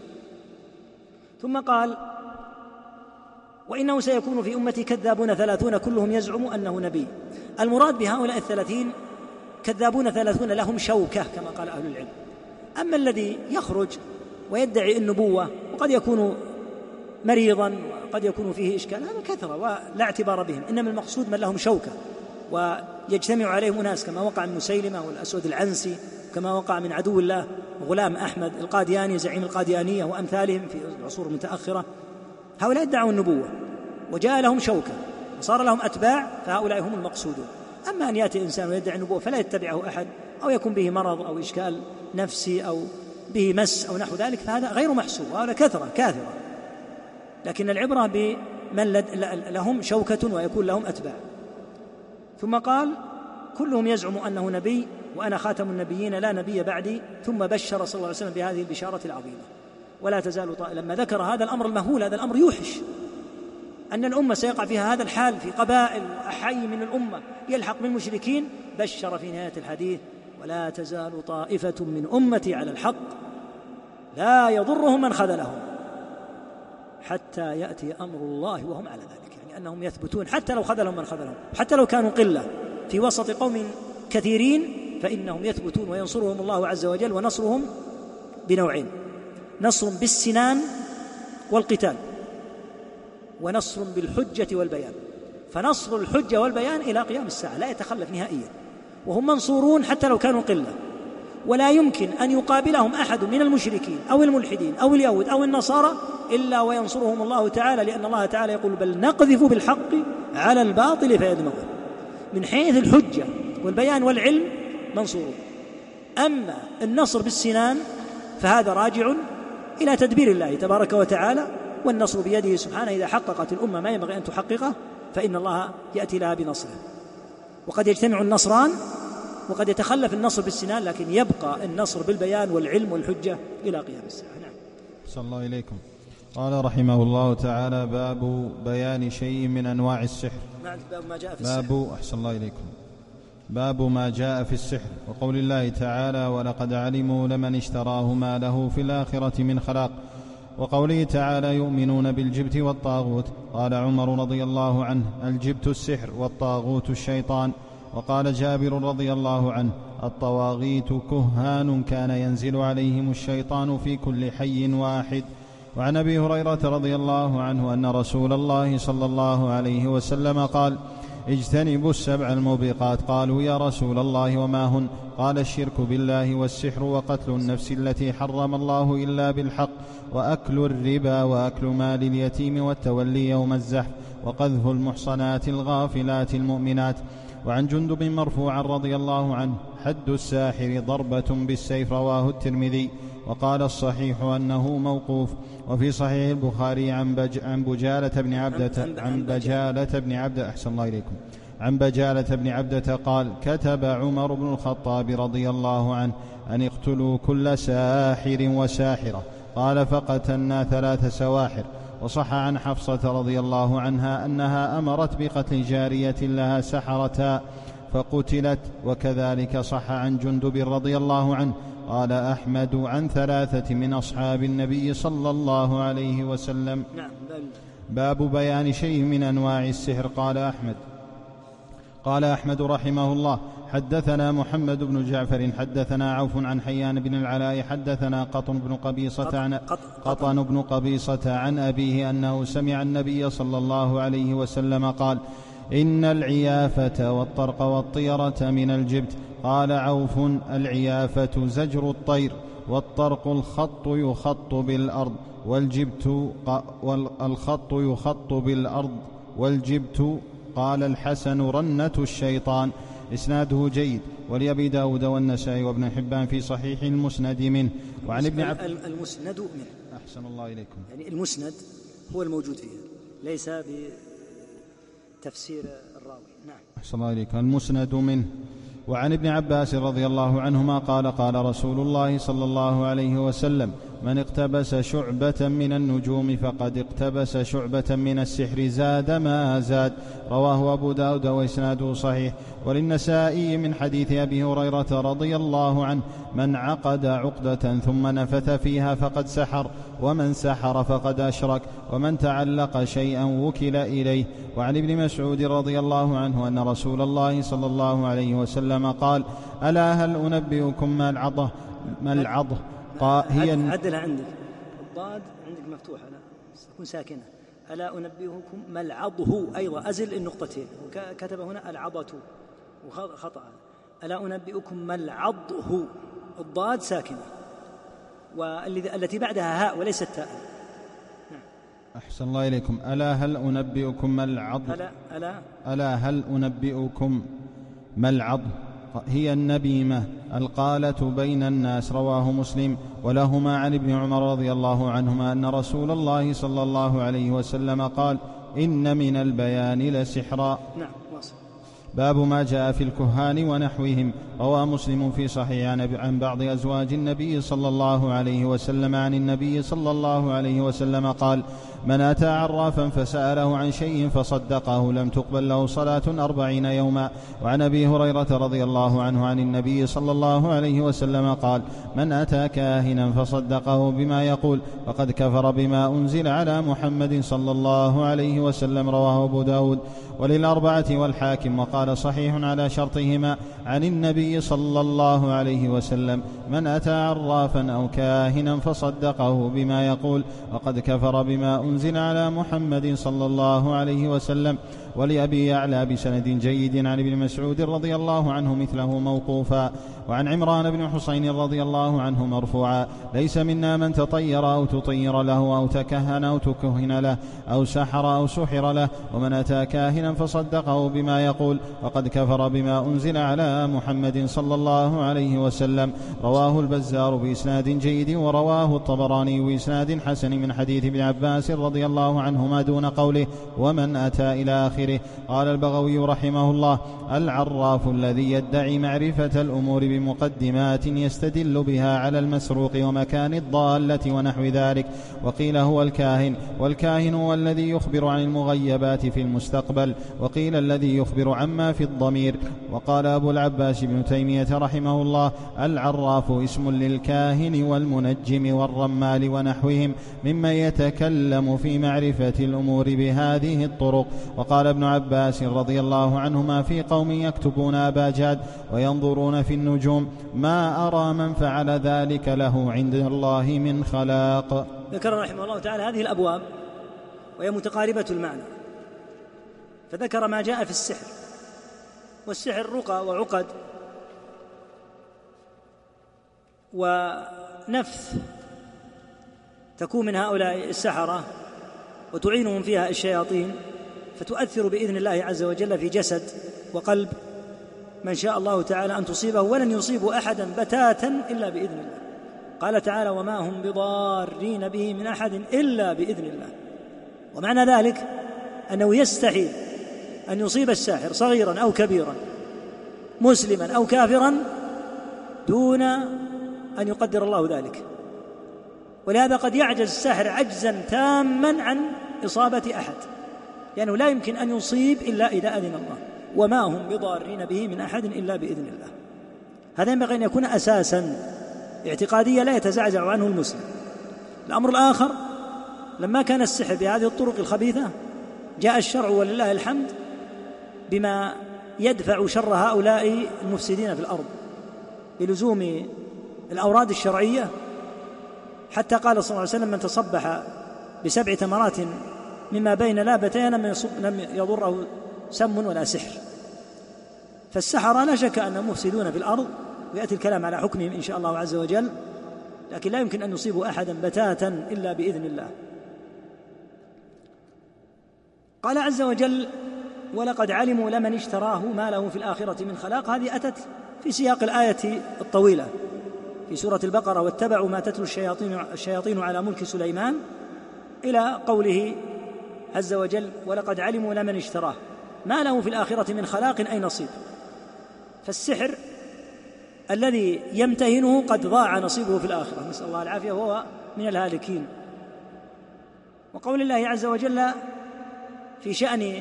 S2: ثم قال: وإنه سيكون في أمتي كذابون ثلاثون كلهم يزعم أنه نبي. المراد بهؤلاء الثلاثين كذابون ثلاثون لهم شوكة كما قال أهل العلم. أما الذي يخرج ويدعي النبوة وقد يكون مريضا وقد يكون فيه إشكال هذا كثرة ولا اعتبار بهم، إنما المقصود من لهم شوكة ويجتمع عليهم ناس كما وقع من مسيلمة والأسود العنسي، كما وقع من عدو الله غلام أحمد القادياني زعيم القاديانية وأمثالهم في العصور المتأخرة. هؤلاء ادعوا النبوة وجاء لهم شوكة وصار لهم أتباع، فهؤلاء هم المقصودون. أما أن يأتي إنسان ويدعي النبوة فلا يتبعه أحد أو يكون به مرض أو إشكال نفسي أو به مس أو نحو ذلك فهذا غير محسوب، وهذا كثرة كاثرة. لكن العبرة بمن لهم شوكة ويكون لهم أتباع. ثم قال كلهم يزعم أنه نبي وأنا خاتم النبيين لا نبي بعدي، ثم بشر صلى الله عليه وسلم بهذه البشارة العظيمة. ولا تزال طائفة، لما ذكر هذا الأمر المهول، هذا الأمر يوحش أن الأمة سيقع فيها هذا الحال في قبائل وأحي من الأمة يلحق بالمشركين، بشر في نهاية الحديث ولا تزال طائفة من أمتي على الحق لا يضرهم من خذلهم حتى يأتي أمر الله وهم على ذلك، يعني أنهم يثبتون حتى لو خذلهم من خذلهم، حتى لو كانوا قلة في وسط قوم كثيرين فإنهم يثبتون وينصرهم الله عز وجل. ونصرهم بنوعين: نصر بالسنان والقتال، ونصر بالحجة والبيان. فنصر الحجة والبيان إلى قيام الساعة لا يتخلف نهائيا، وهم منصورون حتى لو كانوا قلة، ولا يمكن أن يقابلهم أحد من المشركين أو الملحدين أو اليهود أو النصارى إلا وينصرهم الله تعالى، لأن الله تعالى يقول بل نقذف بالحق على الباطل فيدمغه. من حيث الحجة والبيان والعلم منصورون. أما النصر بالسنان فهذا راجع إلى تدبير الله تبارك وتعالى، والنصر بيده سبحانه. إذا حققت الأمة ما ينبغي أن تحققه فإن الله يأتي لها بنصره. وقد يجتمع النصران وقد يتخلف النصر بالسنان، لكن يبقى النصر بالبيان والعلم والحجة إلى قيام الساعة. نعم.
S1: صلى الله إليكم. قال رحمه الله تعالى: باب بيان شيء من أنواع السحر.
S2: نعم. باب ما جاء في
S1: باب
S2: السحر.
S1: أحسن الله إليكم. باب ما جاء في السحر، وقول الله تعالى: ولقد علموا لمن اشتراه ما له في الآخرة من خلاق. وقوله تعالى: يؤمنون بالجبت والطاغوت. قال عمر رضي الله عنه: الجبت السحر والطاغوت الشيطان. وقال جابر رضي الله عنه: الطواغيت كهان كان ينزل عليهم الشيطان في كل حي واحد. وعن أبي هريرة رضي الله عنه أن رسول الله صلى الله عليه وسلم قال: اجتنبوا السبع الموبقات. قالوا: يا رسول الله وما هن؟ قال: الشرك بالله والسحر وقتل النفس التي حرم الله إلا بالحق وأكل الربا وأكل مال اليتيم والتولي يوم الزحف وقذف المحصنات الغافلات المؤمنات. وعن جندب مرفوعا رضي الله عنه: حد الساحر ضربة بالسيف. رواه الترمذي. وقال الصحيح أنه موقوف. وفي صحيح البخاري عن, بج... عن بجالة بن عبدة عن بجالة بن عبدة أحسن الله إليكم عن بجالة بن عبدة قال: كتب عمر بن الخطاب رضي الله عنه أن اقتلوا كل ساحر وساحرة. قال: فقتلنا ثلاث سواحر. وصح عن حفصة رضي الله عنها أنها أمرت بقتل جارية لها سحرتا فقتلت. وكذلك صح عن جندب رضي الله عنه. قال أحمد: عن ثلاثة من أصحاب النبي صلى الله عليه وسلم. باب بيان شيء من أنواع السحر. قال أحمد قال أحمد رحمه الله: حدثنا محمد بن جعفر حدثنا عوف عن حيان بن العلاء حدثنا قطن بن قبيصة عن قطن بن قبيصة عن أبيه أنه سمع النبي صلى الله عليه وسلم قال: إن العيافة والطرق والطيرة من الجبت. قال عوف: العيافة زجر الطير، والطرق الخط يخط بالأرض، والجبت والخط يخط بالأرض والجبت. قال الحسن: رنة الشيطان. إسناده جيد. ولأبي داود والنسائي وابن حبان في صحيح المسند منه. وعن ابن عبد
S2: المسند منه.
S1: أحسن الله إليكم.
S2: يعني المسند هو الموجود فيه، ليس بتفسير الراوي. نعم.
S1: أحسن الله إليكم. المسند منه. وعن ابن عباس رضي الله عنهما قال: قال رسول الله صلى الله عليه وسلم: من اقتبس شعبة من النجوم فقد اقتبس شعبة من السحر زاد ما زاد. رواه أبو داود وإسناده صحيح. وللنسائي من حديث أبي هريرة رضي الله عنه: من عقد عقدة ثم نفث فيها فقد سحر، ومن سحر فقد أشرك، ومن تعلق شيئا وكل إليه. وعن ابن مسعود رضي الله عنه أن رسول الله صلى الله عليه وسلم قال: ألا هل أنبئكم ما العضة ما العضة
S2: هي عدلها عندك، الضاد عندك مفتوحة لا تكون ساكنة. ألا أنبئكم ما العضه، أيضا أزل النقطتين، كتب هنا العضة وخطأ. ألا أنبئكم ما العضه، الضاد ساكنة، والتي بعدها هاء وليست تاء. نعم.
S1: أحسن الله إليكم. ألا هل أنبئكم ما العض
S2: ألا, ألا,
S1: ألا هل أنبئكم ما العض؟ هي النبيمة القالة بين الناس. رواه مسلم. ولهما عن ابن عمر رضي الله عنهما أن رسول الله صلى الله عليه وسلم قال: إن من البيان لسحرا.
S2: نعم.
S1: باب ما جاء في الكهان ونحوهم. روى مسلم في صحيح عن بعض أزواج النبي صلى الله عليه وسلم عن النبي صلى الله عليه وسلم قال: من أتى عرافا فسأله عن شيء فصدقه لم تقبل له صلاة أربعين يوما. وعن أبي هريرة رضي الله عنه عن النبي صلى الله عليه وسلم قال: من أتى كاهنا فصدقه بما يقول فقد كفر بما أنزل على محمد صلى الله عليه وسلم. رواه أبو داود وللأربعة والحاكم وقال صحيح على شرطهما عن النبي صلى الله عليه وسلم: من أتى عرافا أو كاهنا فصدقه بما يقول فقد كفر بما أنزل على محمد صلى الله عليه وسلم. ولأبي يعلى بسند جيد عن ابن مسعود رضي الله عنه مثله موقوفا. وعن عمران بن حسين رضي الله عنه مرفوعا: ليس منا من تطير أو تطير له أو تكهن أو تكهن له أو سحر أو سحر له، ومن أتى كاهنا فصدقه بما يقول فقد كفر بما أنزل على محمد صلى الله عليه وسلم. رواه البزار بإسناد جيد ورواه الطبراني بإسناد حسن من حديث ابن عباس رضي الله عنهما دون قوله ومن أتى إلى آخره. قال البغوي رحمه الله: العراف الذي يدعي معرفة الأمور بمقدمات يستدل بها على المسروق ومكان الضالة ونحو ذلك. وقيل هو الكاهن، والكاهن هو الذي يخبر عن المغيبات في المستقبل، وقيل الذي يخبر عما في الضمير. وقال أبو العباس بن تيمية رحمه الله: العراف اسم للكاهن والمنجم والرمال ونحوهم ممن يتكلم في معرفة الأمور بهذه الطرق. وقال ابن عباس رضي الله عنهما في قوم يكتبون أباجاد وينظرون في النجوم: ما أرى من فعل ذلك له عند الله من خلاق.
S2: ذكر رحمه الله تعالى هذه الأبواب وهي متقاربة المعنى، فذكر ما جاء في السحر، والسحر رقى وعقد ونفث تكون من هؤلاء السحرة وتعينهم فيها الشياطين، فتؤثر بإذن الله عز وجل في جسد وقلب من شاء الله تعالى أن تصيبه، ولن يصيبوا أحدا بتاتا إلا بإذن الله. قال تعالى: وما هم بضارين به من أحد إلا بإذن الله. ومعنى ذلك أنه يستحيل أن يصيب الساحر صغيرا أو كبيرا، مسلما أو كافرا، دون أن يقدر الله ذلك. ولهذا قد يعجز الساحر عجزا تاما عن إصابة أحد، لأنه لا يمكن أن يصيب إلا إذا أذن الله. وما هم بضارين به من أحد إلا بإذن الله. هذا ينبغي أن يكون أساسا اعتقاديا لا يتزعزع عنه المسلم. الأمر الآخر: لما كان السحر بهذه الطرق الخبيثة، جاء الشرع ولله الحمد بما يدفع شر هؤلاء المفسدين في الأرض بلزوم الأوراد الشرعية، حتى قال صلى الله عليه وسلم: من تصبح بسبع تمرات مما بين لابتين لم يضره سم ولا سحر. فالسحرة لا شك أنهم مفسدون في الأرض، ويأتي الكلام على حكمهم إن شاء الله عز وجل، لكن لا يمكن أن يصيبوا أحدا بتاتا إلا بإذن الله. قال عز وجل: ولقد علموا لمن اشتراه ما له في الآخرة من خلاق. هذه أتت في سياق الآية الطويلة في سورة البقرة: واتبعوا ما تتلو الشياطين, الشياطين على ملك سليمان، إلى قوله عز وجل: ولقد علموا لمن اشتراه ما له في الآخرة من خلاق أي نصيب. فالسحر الذي يمتهنه قد ضاع نصيبه في الآخرة، نسأل الله العافية، وهو من الهالكين. وقول الله عز وجل في شأن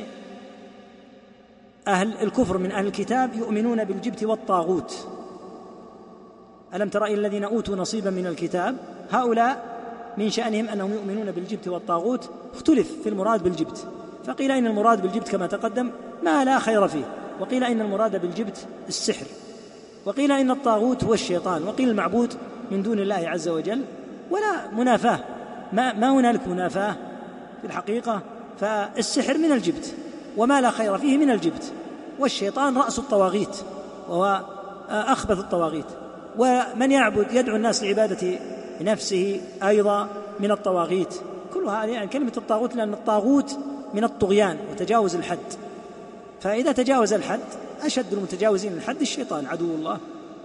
S2: أهل الكفر من أهل الكتاب: يؤمنون بالجبت والطاغوت. ألم تر إلى الذين أوتوا نصيبا من الكتاب؟ هؤلاء من شأنهم أنهم يؤمنون بالجبت والطاغوت. اختلف في المراد بالجبت، فقيل إن المراد بالجبت كما تقدم ما لا خير فيه، وقيل إن المراد بالجبت السحر، وقيل إن الطاغوت هو الشيطان، وقيل المعبود من دون الله عز وجل. ولا منافاة، ما, ما هنالك منافاة في الحقيقة. فالسحر من الجبت، وما لا خير فيه من الجبت، والشيطان رأس الطواغيت وهو أخبث الطواغيت، ومن يعبد يدعو الناس لعبادة نفسه أيضا من الطواغيت. كل هذه يعني كلمة الطاغوت، لأن الطاغوت من الطغيان وتجاوز الحد، فإذا تجاوز الحد أشد المتجاوزين الحد الشيطان عدو الله،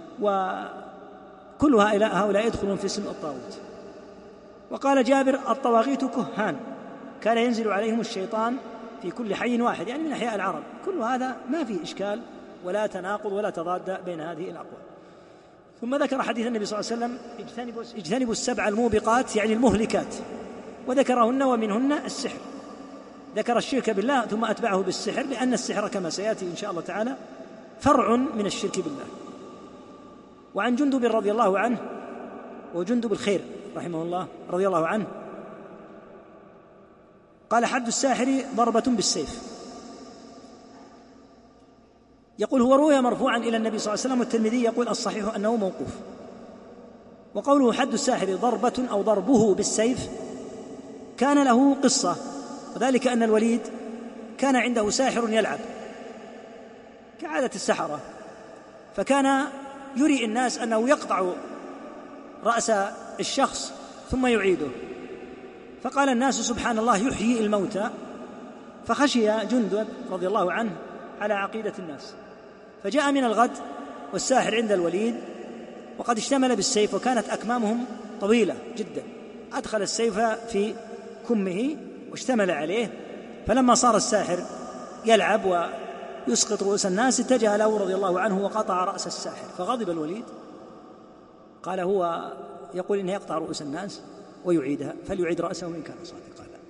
S2: وكل هؤلاء يدخلون في اسم الطاغوت. وقال جابر: الطواغيت كهان كان ينزل عليهم الشيطان في كل حي واحد، يعني من أحياء العرب. كل هذا ما فيه إشكال ولا تناقض ولا تضاد بين هذه الأقوال. ثم ذكر حديث النبي صلى الله عليه وسلم: اجتنبوا, اجتنبوا السبع الموبقات، يعني المهلكات، وذكرهن ومنهن السحر. ذكر الشرك بالله ثم أتبعه بالسحر، لأن السحر كما سيأتي إن شاء الله تعالى فرع من الشرك بالله. وعن جندب رضي الله عنه، وجندب الخير رحمه الله رضي الله عنه، قال: حد الساحر ضربة بالسيف. يقول: هو روي مرفوعا إلى النبي صلى الله عليه وسلم، والترمذي يقول الصحيح أنه موقوف. وقوله حد الساحر ضربة أو ضربه بالسيف كان له قصة، وذلك أن الوليد كان عنده ساحر يلعب كعادة السحرة، فكان يري الناس أنه يقطع رأس الشخص ثم يعيده، فقال الناس: سبحان الله يحيي الموتى. فخشي جندب رضي الله عنه على عقيدة الناس، فجاء من الغد والساحر عند الوليد وقد اشتمل بالسيف، وكانت أكمامهم طويلة جدا. أدخل السيف في كمه واشتمل عليه، فلما صار الساحر يلعب ويسقط رؤوس الناس اتجه له رضي الله عنه وقطع رأس الساحر، فغضب الوليد، قال: هو يقول إنه يقطع رؤوس الناس ويعيدها، فليعيد رأسه إن كان صادقا.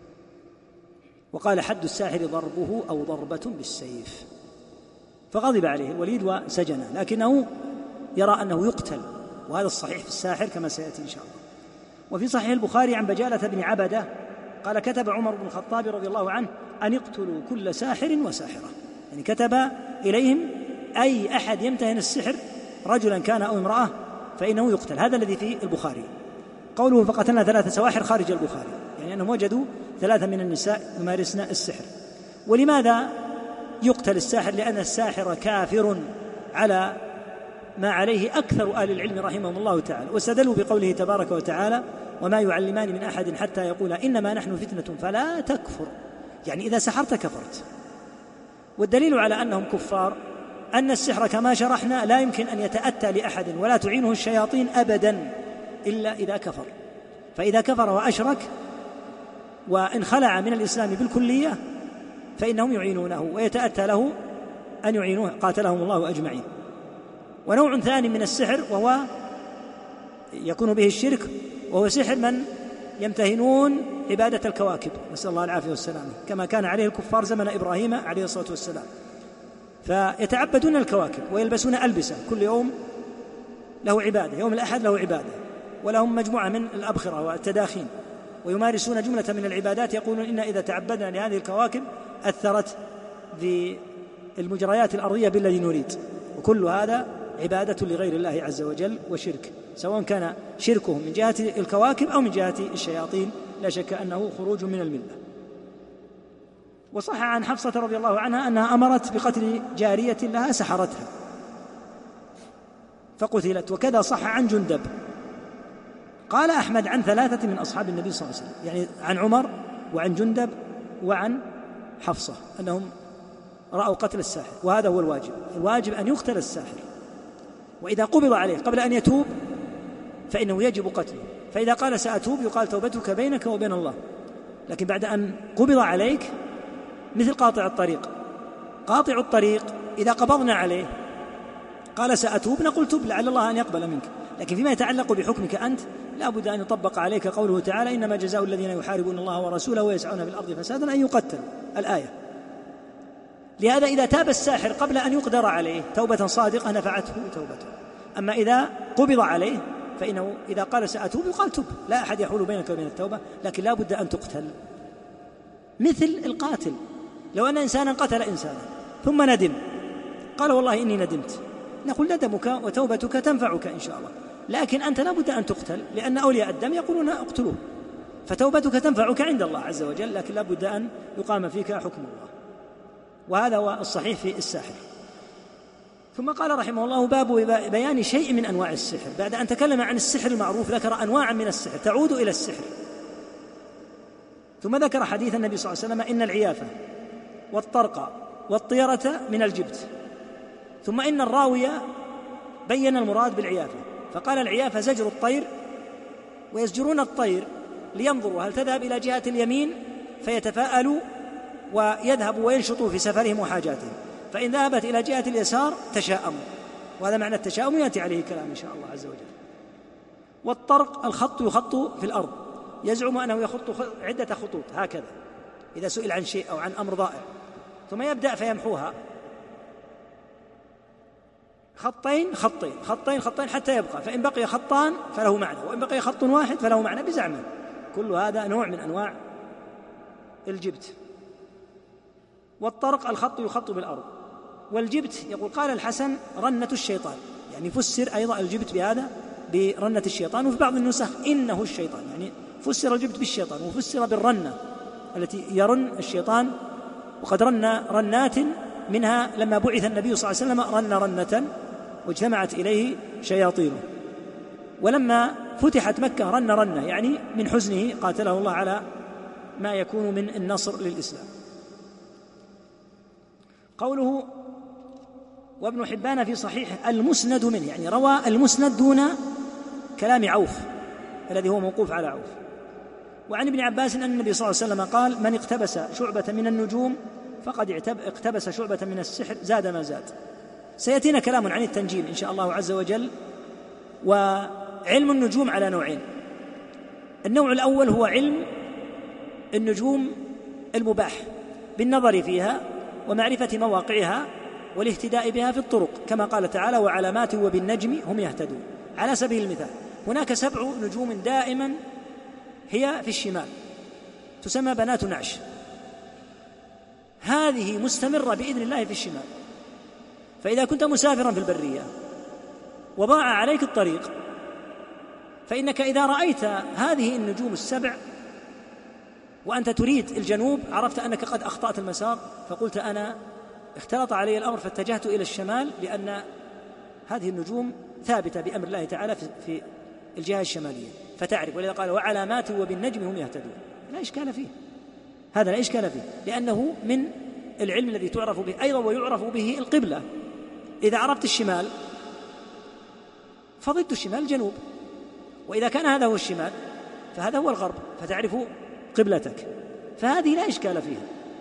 S2: وقال: حد الساحر ضربه أو ضربة بالسيف. فغضب عليه الوليد وسجنه، لكنه يرى أنه يقتل، وهذا الصحيح في الساحر كما سيأتي إن شاء الله. وفي صحيح البخاري عن بجالة بن عبدة قال: كتب عمر بن الخطاب رضي الله عنه أن يقتلوا كل ساحر وساحرة، يعني كتب إليهم أي أحد يمتهن السحر رجلا كان أو امرأة فإنه يقتل. هذا الذي في البخاري. قوله: فقتلنا ثلاثة سواحر خارج البخاري، يعني أنهم وجدوا ثلاثة من النساء يمارسن السحر. ولماذا يقتل الساحر؟ لأن الساحر كافر على ما عليه أكثر أهل العلم رحمهم الله تعالى، واستدلوا بقوله تبارك وتعالى: وما يعلمان من أحد حتى يقولا إنما نحن فتنة فلا تكفر، يعني إذا سحرت كفرت. والدليل على أنهم كفار أن السحر كما شرحنا لا يمكن أن يتأتى لأحد ولا تعينه الشياطين أبدا إلا إذا كفر، فإذا كفر وأشرك وإن خلع من الإسلام بالكلية فإنهم يعينونه ويتأتى له أن يعينوه، قاتلهم الله أجمعين. ونوع ثاني من السحر وهو يكون به الشرك، وهو سحر من يمتهنون عبادة الكواكب، نسأل الله العافية والسلامة، كما كان عليه الكفار زمن إبراهيم عليه الصلاة والسلام، فيتعبدون الكواكب ويلبسون ألبسة، كل يوم له عبادة، يوم الأحد له عبادة، ولهم مجموعة من الأبخرة والتداخين، ويمارسون جملة من العبادات، يقولون إن إذا تعبدنا لهذه الكواكب أثرت بالمجريات الأرضية بالذي نريد، وكل هذا عبادة لغير الله عز وجل وشرك، سواء كان شركهم من جهة الكواكب أو من جهة الشياطين، لا شك أنه خروج من الملة. وصح عن حفصة رضي الله عنها أنها أمرت بقتل جارية لها سحرتها فقتلت، وكذا صح عن جندب. قال أحمد عن ثلاثة من أصحاب النبي صلى الله عليه وسلم، يعني عن عمر وعن جندب وعن حفصة، أنهم رأوا قتل الساحر، وهذا هو الواجب. الواجب أن يقتل الساحر، وإذا قبض عليه قبل أن يتوب فإنه يجب قتله، فإذا قال سأتوب يقال توبتك بينك وبين الله، لكن بعد أن قبض عليك مثل قاطع الطريق، قاطع الطريق إذا قبضنا عليه قال سأتوب نقول تب لعل الله أن يقبل منك، لكن فيما يتعلق بحكمك أنت لا بد أن يطبق عليك قوله تعالى: إنما جزاء الذين يحاربون الله ورسوله ويسعون في الأرض فسادا أن يقتلوا، الآية. لهذا إذا تاب الساحر قبل أن يقدر عليه توبة صادقة نفعته توبته، أما إذا قبض عليه فإنه إذا قال سأتوب يقال تب، لا أحد يحول بينك وبين التوبة، لكن لا بد أن تقتل. مثل القاتل، لو أن إنسانا قتل إنسانا ثم ندم قال والله إني ندمت، نقول ندمك وتوبتك تنفعك إن شاء الله، لكن أنت لا بد أن تقتل، لأن أولياء الدم يقولون اقتلوه، فتوبتك تنفعك عند الله عز وجل، لكن لا بد أن يقام فيك حكم الله. وهذا هو الصحيح في الساحر. ثم قال رحمه الله: باب بيان شيء من أنواع السحر. بعد أن تكلم عن السحر المعروف ذكر أنواع من السحر تعود إلى السحر، ثم ذكر حديث النبي صلى الله عليه وسلم: إن العيافة والطرق والطيرة من الجبت، ثم إن الراوية بين المراد بالعيافة فقال العيافة زجر الطير، ويزجرون الطير لينظروا هل تذهب إلى جهة اليمين فيتفاءلوا ويذهبوا وينشطوا في سفرهم وحاجاتهم، فإن ذهبت إلى جهة اليسار تشاءموا، وهذا معنى التشاؤم يأتي عليه كلام إن شاء الله عز وجل. والطرق الخط يخط في الأرض، يزعم أنه يخط عدة خطوط هكذا إذا سئل عن شيء أو عن أمر ضائع، ثم يبدأ فيمحوها خطين خطين خطين خطين حتى يبقى، فإن بقي خطان فله معنى، وإن بقي خط واحد فله معنى بزعمه. كل هذا نوع من أنواع الجبت. والطرق الخط يخط بالأرض. والجبت يقول قال الحسن رنة الشيطان، يعني فسر أيضا الجبت بهذا برنة الشيطان، وفي بعض النسخ إنه الشيطان، يعني فسر الجبت بالشيطان وفسر بالرنة التي يرن الشيطان، وقد رن رنات منها لما بعث النبي صلى الله عليه وسلم رن رنة واجتمعت إليه شياطينه، ولما فتحت مكة رن رنة، يعني من حزنه قاتله الله على ما يكون من النصر للإسلام. قوله وابن حبان في صحيح المسند منه، يعني روى المسند دون كلام عوف الذي هو موقوف على عوف. وعن ابن عباس أن النبي صلى الله عليه وسلم قال من اقتبس شعبة من النجوم فقد اقتبس شعبة من السحر زاد ما زاد. سيأتينا كلام عن التنجيم إن شاء الله عز وجل. وعلم النجوم على نوعين، النوع الأول هو علم النجوم المباح بالنظر فيها ومعرفة مواقعها والاهتداء بها في الطرق، كما قال تعالى وعلامات وبالنجم هم يهتدون. على سبيل المثال هناك سبع نجوم دائما هي في الشمال تسمى بنات نعش، هذه مستمرة بإذن الله في الشمال، فإذا كنت مسافرا في البرية وضاع عليك الطريق فإنك إذا رأيت هذه النجوم السبع وأنت تريد الجنوب عرفت أنك قد أخطأت المسار، فقلت أنا اختلط علي الأمر فاتجهت إلى الشمال، لأن هذه النجوم ثابتة بأمر الله تعالى في الجهة الشمالية فتعرف. ولذا قال وعلامات وبالنجم هم يهتدون، لا إشكال فيه، هذا لا إشكال فيه، لأنه من العلم الذي تعرف به أيضا ويعرف به القبلة. إذا عرفت الشمال فضد الشمال الجنوب، وإذا كان هذا هو الشمال فهذا هو الغرب، فتعرف قبلتك، فهذه لا إشكال فيها.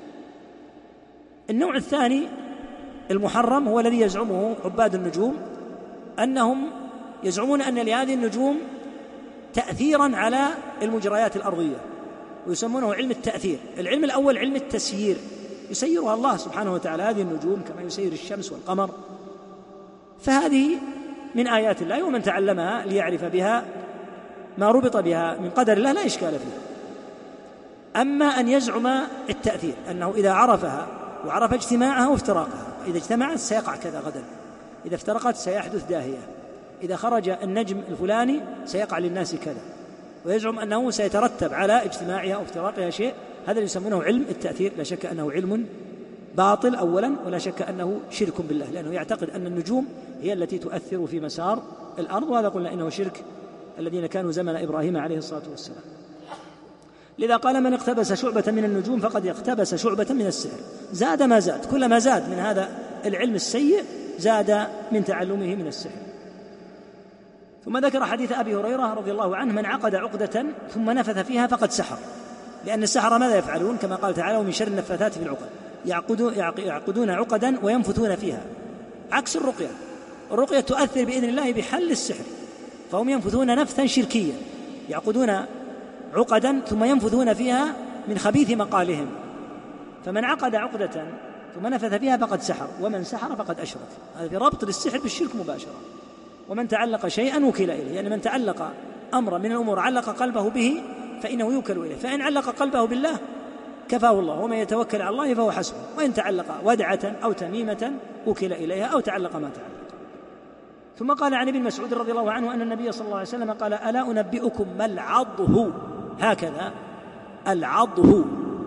S2: النوع الثاني المحرم هو الذي يزعمه عباد النجوم، أنهم يزعمون أن لهذه النجوم تأثيرا على المجريات الأرضية، ويسمونه علم التأثير. العلم الأول علم التسيير، يسيرها الله سبحانه وتعالى هذه النجوم كما يسير الشمس والقمر، فهذه من آيات الله، ومن تعلمها ليعرف بها ما ربط بها من قدر الله لا إشكال فيه. أما أن يزعم التأثير أنه إذا عرفها وعرف اجتماعها وافتراقها، إذا اجتمعت سيقع كذا غدا، إذا افترقت سيحدث داهية، إذا خرج النجم الفلاني سيقع للناس كذا، ويزعم أنه سيترتب على اجتماعها أو افتراقها شيء، هذا يسمونه علم التأثير. لا شك أنه علم باطل أولا، ولا شك أنه شرك بالله، لأنه يعتقد أن النجوم هي التي تؤثر في مسار الأرض، وهذا قلنا إنه شرك الذين كانوا زمن إبراهيم عليه الصلاة والسلام. لذا قال من اقتبس شعبة من النجوم فقد اقتبس شعبة من السحر زاد ما زاد، كلما زاد من هذا العلم السيء زاد من تعلمه من السحر. ثم ذكر حديث أبي هريرة رضي الله عنه من عقد عقدة ثم نفث فيها فقد سحر، لأن السحرة ماذا يفعلون؟ كما قال تعالى ومن شر النفاثات في العقد، يعقدون عقدا وينفثون فيها، عكس الرقية. الرقية تؤثر بإذن الله بحل السحر، فهم ينفثون نفثا شركيا، يعقدون عقدا ثم ينفثون فيها من خبيث مقالهم. فمن عقد عقدة ثم نفث فيها فقد سحر، ومن سحر فقد أشرك. هذا في ربط للسحر بالشرك مباشرة. ومن تعلق شيئا وكل إليه، يعني من تعلق أمر من الأمور علق قلبه به فإنه يوكل إليه، فإن علق قلبه بالله كفاه الله، ومن يتوكل على الله فهو حسبه، وإن تعلق ودعة أو تميمة وكل إليها أو تعلق ما تعلق. ثم قال عن ابن مسعود رضي الله عنه أن النبي صلى الله عليه وسلم قال ألا أنبئكم ما العضه، هكذا العضه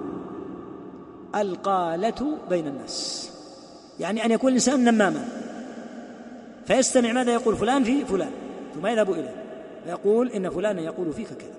S2: القالة بين الناس، يعني أن يكون الإنسان نماما فيستمع ماذا يقول فلان في فلان ثم يذهب إليه فيقول إن فلان يقول فيك كذا.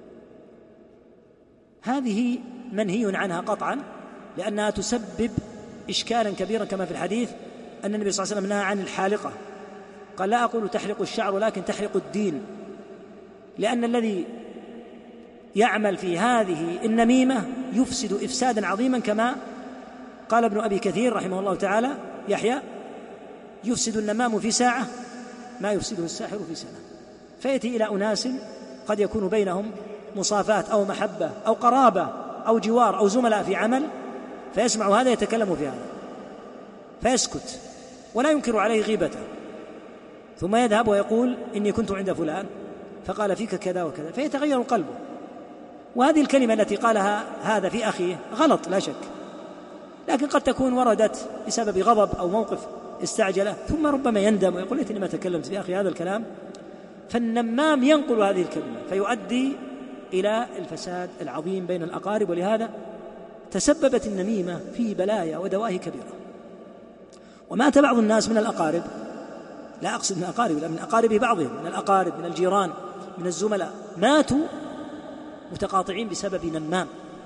S2: هذه منهي عنها قطعا، لأنها تسبب إشكالا كبيرا كما في الحديث أن النبي صلى الله عليه وسلم نهى عن الحالقة، قال لا أقول تحلق الشعر ولكن تحلق الدين، لأن الذي يعمل في هذه النميمة يفسد إفسادا عظيما، كما قال ابن أبي كثير رحمه الله تعالى يحيى: يفسد النمام في ساعة ما يفسده الساحر في سنة. فيأتي إلى أناس قد يكون بينهم مصافاة أو محبة أو قرابة أو جوار أو زملاء في عمل، فيسمع هذا يتكلم في هذا فيسكت ولا ينكر عليه غيبته، ثم يذهب ويقول إني كنت عند فلان فقال فيك كذا وكذا، فيتغير قلبه. وهذه الكلمة التي قالها هذا في أخيه غلط لا شك، لكن قد تكون وردت بسبب غضب أو موقف استعجله، ثم ربما يندم ويقول ليتني ما تكلمت في أخي هذا الكلام. فالنمام ينقل هذه الكلمة فيؤدي إلى الفساد العظيم بين الأقارب، ولهذا تسببت النميمة في بلايا ودواهي كبيرة. ومات بعض الناس من الأقارب، لا أقصد من الأقارب لا من أقارب بعضهم، من الأقارب من الجيران من الزملاء، ماتوا متقاطعين بسبب نمام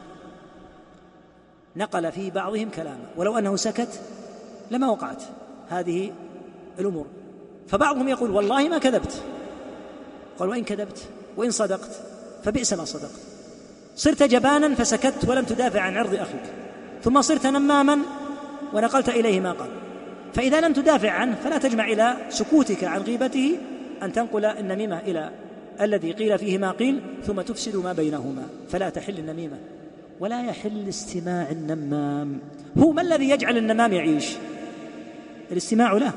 S2: نقل في بعضهم كلاما، ولو أنه سكت لما وقعت هذه الأمور. فبعضهم يقول والله ما كذبت، قال وإن كذبت وإن صدقت فبئس ما صدقت، صرت جبانا فسكت ولم تدافع عن عرض أخيك، ثم صرت نماما ونقلت إليه ما قال. فإذا لم تدافع عنه فلا تجمع إلى سكوتك عن غيبته أن تنقل النميمة إلى الذي قيل فيه ما قيل ثم تفسد ما بينهما، فلا تحل النميمة ولا يحل استماع النمام. هو ما الذي يجعل النمام يعيش؟ الاستماع له.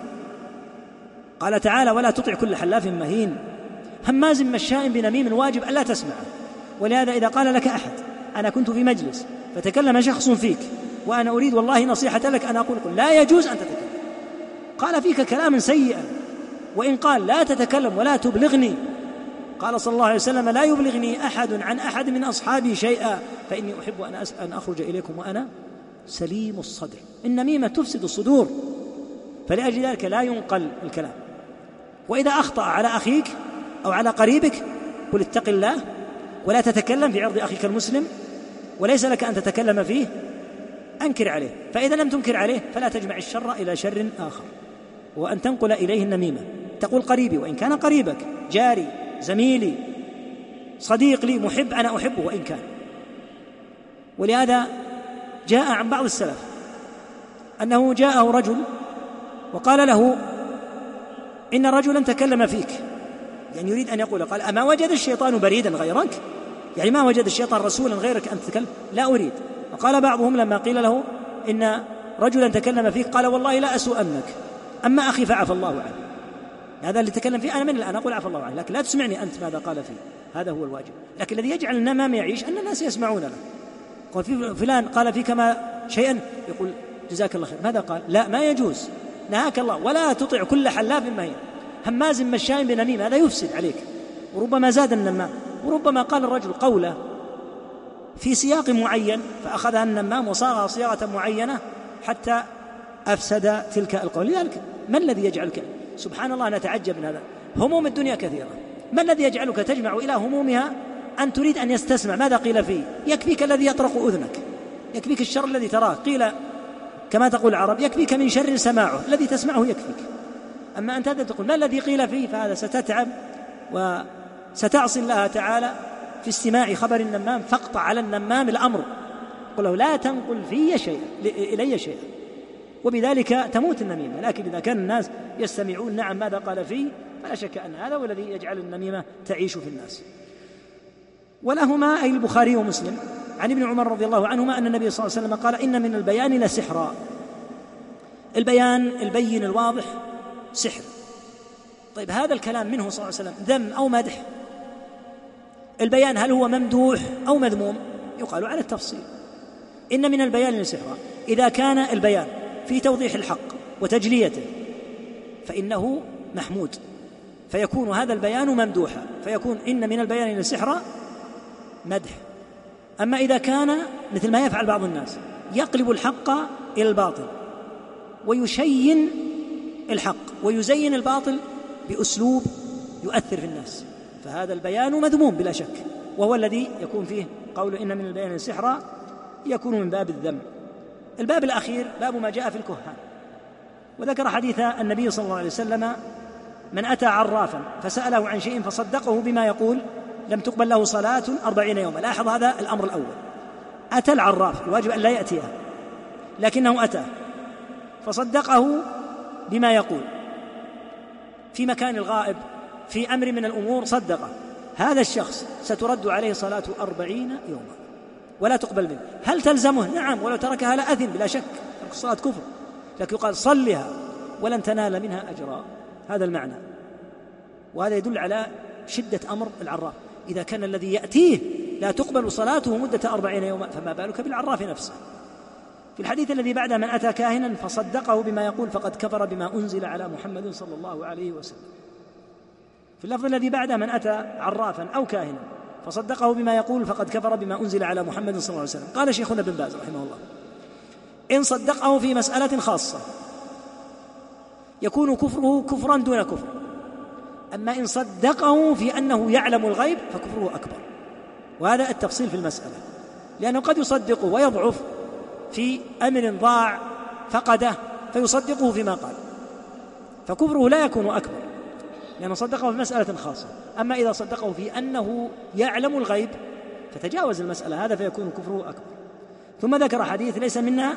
S2: قال تعالى ولا تطع كل حلاف مهين هماز مشاء بنميم واجب ألا تسمعه. ولهذا إذا قال لك أحد أنا كنت في مجلس فتكلم شخص فيك وأنا أريد والله نصيحة لك، أنا أقول قل لا يجوز أن تتكلم، قال فيك كلاما سيئا، وإن قال لا تتكلم ولا تبلغني، قال صلى الله عليه وسلم لا يبلغني أحد عن أحد من أصحابي شيئا فإني أحب أن, أن أخرج إليكم وأنا سليم الصدر. النميمة تفسد الصدور، فلأجل ذلك لا ينقل الكلام. وإذا أخطأ على أخيك أو على قريبك قل اتق الله ولا تتكلم في عرض أخيك المسلم وليس لك أن تتكلم فيه، أنكر عليه. فإذا لم تنكر عليه فلا تجمع الشر إلى شر آخر، وأن تنقل إليه النميمة. تقول قريبي وإن كان قريبك، جاري زميلي صديق لي محب أنا أحبه وإن كان. ولهذا جاء عن بعض السلف أنه جاءه رجل وقال له إن رجلا تكلم فيك، يعني يريد أن يقول قال أما وجد الشيطان بريدا غيرك، يعني ما وجد الشيطان رسولا غيرك أن تتكلم؟ لا أريد. وقال بعضهم لما قيل له إن رجلا تكلم فيك قال والله لا أسوءنك، أما أخي فعفى الله عنه. هذا اللي تكلم فيه أنا من الآن أقول عفى الله عنه، لكن لا تسمعني أنت ماذا قال فيه، هذا هو الواجب. لكن الذي يجعل النمام يعيش أن الناس يسمعون له. قال في فلان قال فيك ما شيئا يقول جزاك الله خير، ماذا قال؟ لا ما يجوز، نهاك الله ولا تطع كل حلاف مهين هماز مشاء بنميم، هذا يفسد عليك. وربما زاد النمام، وربما قال الرجل قوله في سياق معين فأخذها النمام وصاغها صياغة معينة حتى أفسد تلك القول. لذلك ما الذي يجعلك سبحان الله نتعجب من هذا، هموم الدنيا كثيرة، ما الذي يجعلك تجمع إلى همومها أن تريد أن يستسمع ماذا قيل فيه؟ يكفيك الذي يطرق أذنك، يكفيك الشر الذي تراه، قيل كما تقول العرب يكفيك من شر سماعه، الذي تسمعه يكفيك. أما أنت تقول ما الذي قيل فيه، فهذا ستتعب وستعصي الله تعالى في استماع خبر النمام. فاقطع على النمام الأمر، قل له لا تنقل في شيء إلي شيئا، وبذلك تموت النميمة. لكن إذا كان الناس يستمعون نعم ماذا قال فيه، فلا شك أن هذا هو الذي يجعل النميمة تعيش في الناس. ولهما أي البخاري ومسلم عن ابن عمر رضي الله عنهما أن النبي صلى الله عليه وسلم قال إن من البيان لسحرا. البيان البين الواضح سحر. طيب هذا الكلام منه صلى الله عليه وسلم ذم أو مدح؟ البيان هل هو ممدوح أو مذموم؟ يقال على التفصيل. إن من البيان لسحرا، إذا كان البيان في توضيح الحق وتجليته فإنه محمود، فيكون هذا البيان ممدوحا، فيكون إن من البيان لسحرا مدح. أما إذا كان مثل ما يفعل بعض الناس يقلب الحق إلى الباطل ويشين الحق ويزين الباطل بأسلوب يؤثر في الناس، فهذا البيان مذموم بلا شك، وهو الذي يكون فيه قول إن من البيان لسحرا، يكون من باب الذم. الباب الأخير باب ما جاء في الكهان. وذكر حديث النبي صلى الله عليه وسلم: من أتى عرافا فسأله عن شيء فصدقه بما يقول لم تقبل له صلاة أربعين يوما. لاحظ هذا الأمر الأول، أتى العراف، الواجب أن لا يأتيها، لكنه أتى فصدقه بما يقول في مكان الغائب في أمر من الأمور، صدقه، هذا الشخص سترد عليه صلاة أربعين يوما ولا تقبل منه. هل تلزمه؟ نعم، ولو تركها لا أثم بلا شك، ترك الصلاة كفر، لكن يقال صلها ولن تنال منها أجرا. هذا المعنى، وهذا يدل على شدة أمر العراف. إذا كان الذي يأتيه لا تقبل صلاته مدة أربعين يوما، فما بالك بالعراف نفسه. في الحديث الذي بعده: من أتى كاهنا فصدقه بما يقول فقد كفر بما أنزل على محمد صلى الله عليه وسلم. في اللفظ الذي بعده: من أتى عرافا أو كاهنا فصدقه بما يقول فقد كفر بما أنزل على محمد صلى الله عليه وسلم. قال شيخنا ابن باز رحمه الله: إن صدقه في مسألة خاصة يكون كفره كفرا دون كفر، أما إن صدقه في أنه يعلم الغيب فكفره أكبر. وهذا التفصيل في المسألة، لأنه قد يصدقه ويضعف في أمر ضاع فقده فيصدقه فيما قال، فكفره لا يكون أكبر لأنه صدقه في مسألة خاصة. أما إذا صدقه في أنه يعلم الغيب فتجاوز المسألة، هذا فيكون كفره أكبر. ثم ذكر حديث: ليس منا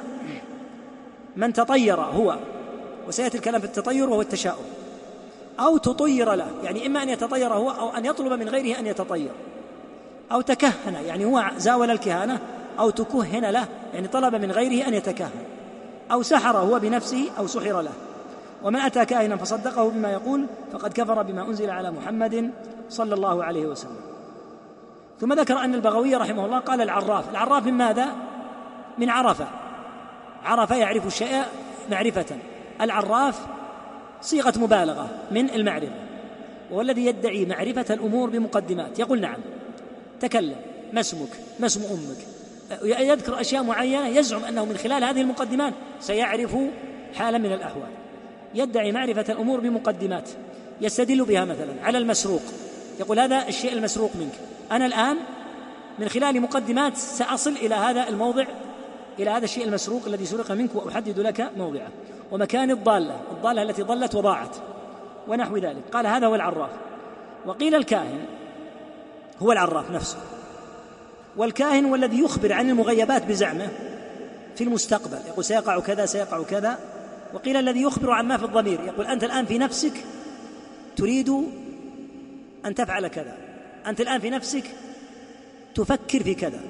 S2: من تطير هو، وسيأتي الكلام في التطير وهو التشاؤم، أو تطير له، يعني إما أن يتطير هو أو أن يطلب من غيره أن يتطير، أو تكهن، يعني هو زاول الكهانة، أو تكهن له، يعني طلب من غيره أن يتكهن، أو سحر هو بنفسه أو سحر له. ومن أتى كاهنا فصدقه بما يقول فقد كفر بما أنزل على محمد صلى الله عليه وسلم. ثم ذكر أن البغوي رحمه الله قال: العراف، العراف من ماذا؟ من عرفة، عرفة يعرف الشيء معرفة. العراف صيغة مبالغة من المعرفة، وهو الذي يدعي معرفة الأمور بمقدمات، يقول: نعم تكلم، ما اسمك، ما اسم أمك، يذكر أشياء معينة يزعم أنه من خلال هذه المقدمات سيعرف حالا من الأحوال. يدعي معرفة الأمور بمقدمات يستدل بها مثلا على المسروق، يقول: هذا الشيء المسروق منك، أنا الآن من خلال مقدمات سأصل إلى هذا الموضع، إلى هذا الشيء المسروق الذي سرق منك، وأحدد لك موضعه ومكان الضالة، الضالة التي ضلت وضاعت ونحو ذلك. قال: هذا هو العراف. وقيل الكاهن هو العراف نفسه، والكاهن هو الذي يخبر عن المغيبات بزعمه في المستقبل، يقول سيقع كذا سيقع كذا. وقيل الذي يخبر عن ما في الضمير، يقول: أنت الآن في نفسك تريد أن تفعل كذا، أنت الآن في نفسك تفكر في كذا.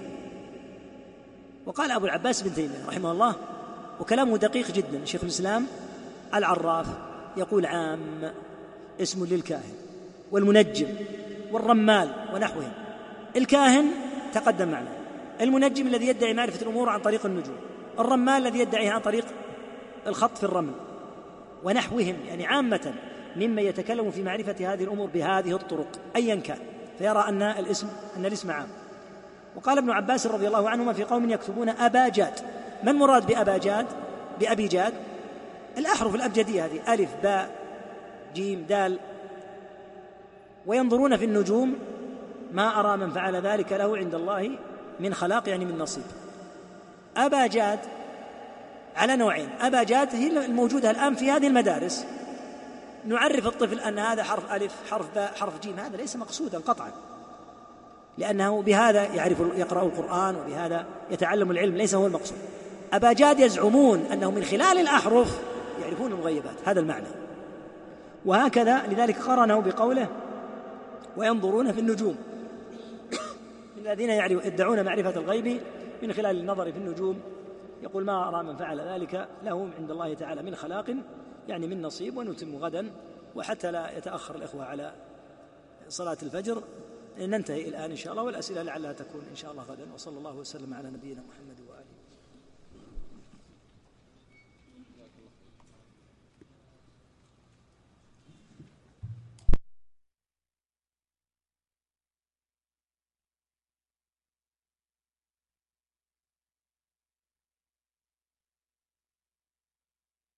S2: وقال أبو العباس بن تيمية رحمه الله، وكلامه دقيق جدا، شيخ الإسلام: العراف يقول عام اسم للكاهن والمنجم والرمال ونحوهم. الكاهن تقدم معنا، المنجم الذي يدعي معرفة الأمور عن طريق النجوم، الرمال الذي يدعيها عن طريق الخط في الرمل ونحوهم، يعني عامة ممن يتكلم في معرفة هذه الأمور بهذه الطرق أيا كان، فيرى أن الاسم أن الاسم عام. وقال ابن عباس رضي الله عنهما: في قوم يكتبون أبا جاد. ما المراد بأبا جاد؟ بأبي جاد الأحرف الأبجدية هذه، ألف باء جيم دال. وينظرون في النجوم ما أرى من فعل ذلك له عند الله من خلاق، يعني من نصيب. أبا جاد على نوعين، أبا جاد هي الموجودة الآن في هذه المدارس، نعرف الطفل أن هذا حرف ألف حرف باء حرف جيم، هذا ليس مقصودا قطعا، لأنه بهذا يعرف يقرأ القرآن وبهذا يتعلم العلم، ليس هو المقصود. أبا جاد يزعمون أنه من خلال الأحرف يعرفون المغيبات، هذا المعنى. وهكذا لذلك قرنه بقوله: وينظرون في النجوم، من الذين يدعون معرفة الغيب من خلال النظر في النجوم. يقول: ما أرى من فعل ذلك له عند الله تعالى من خلاق، يعني من نصيب. ونتم غدا، وحتى لا يتأخر الإخوة على صلاة الفجر ننتهي الآن إن شاء الله، والأسئلة لعلها تكون إن شاء الله غدا. وصلى الله وسلم على نبينا محمد وآله.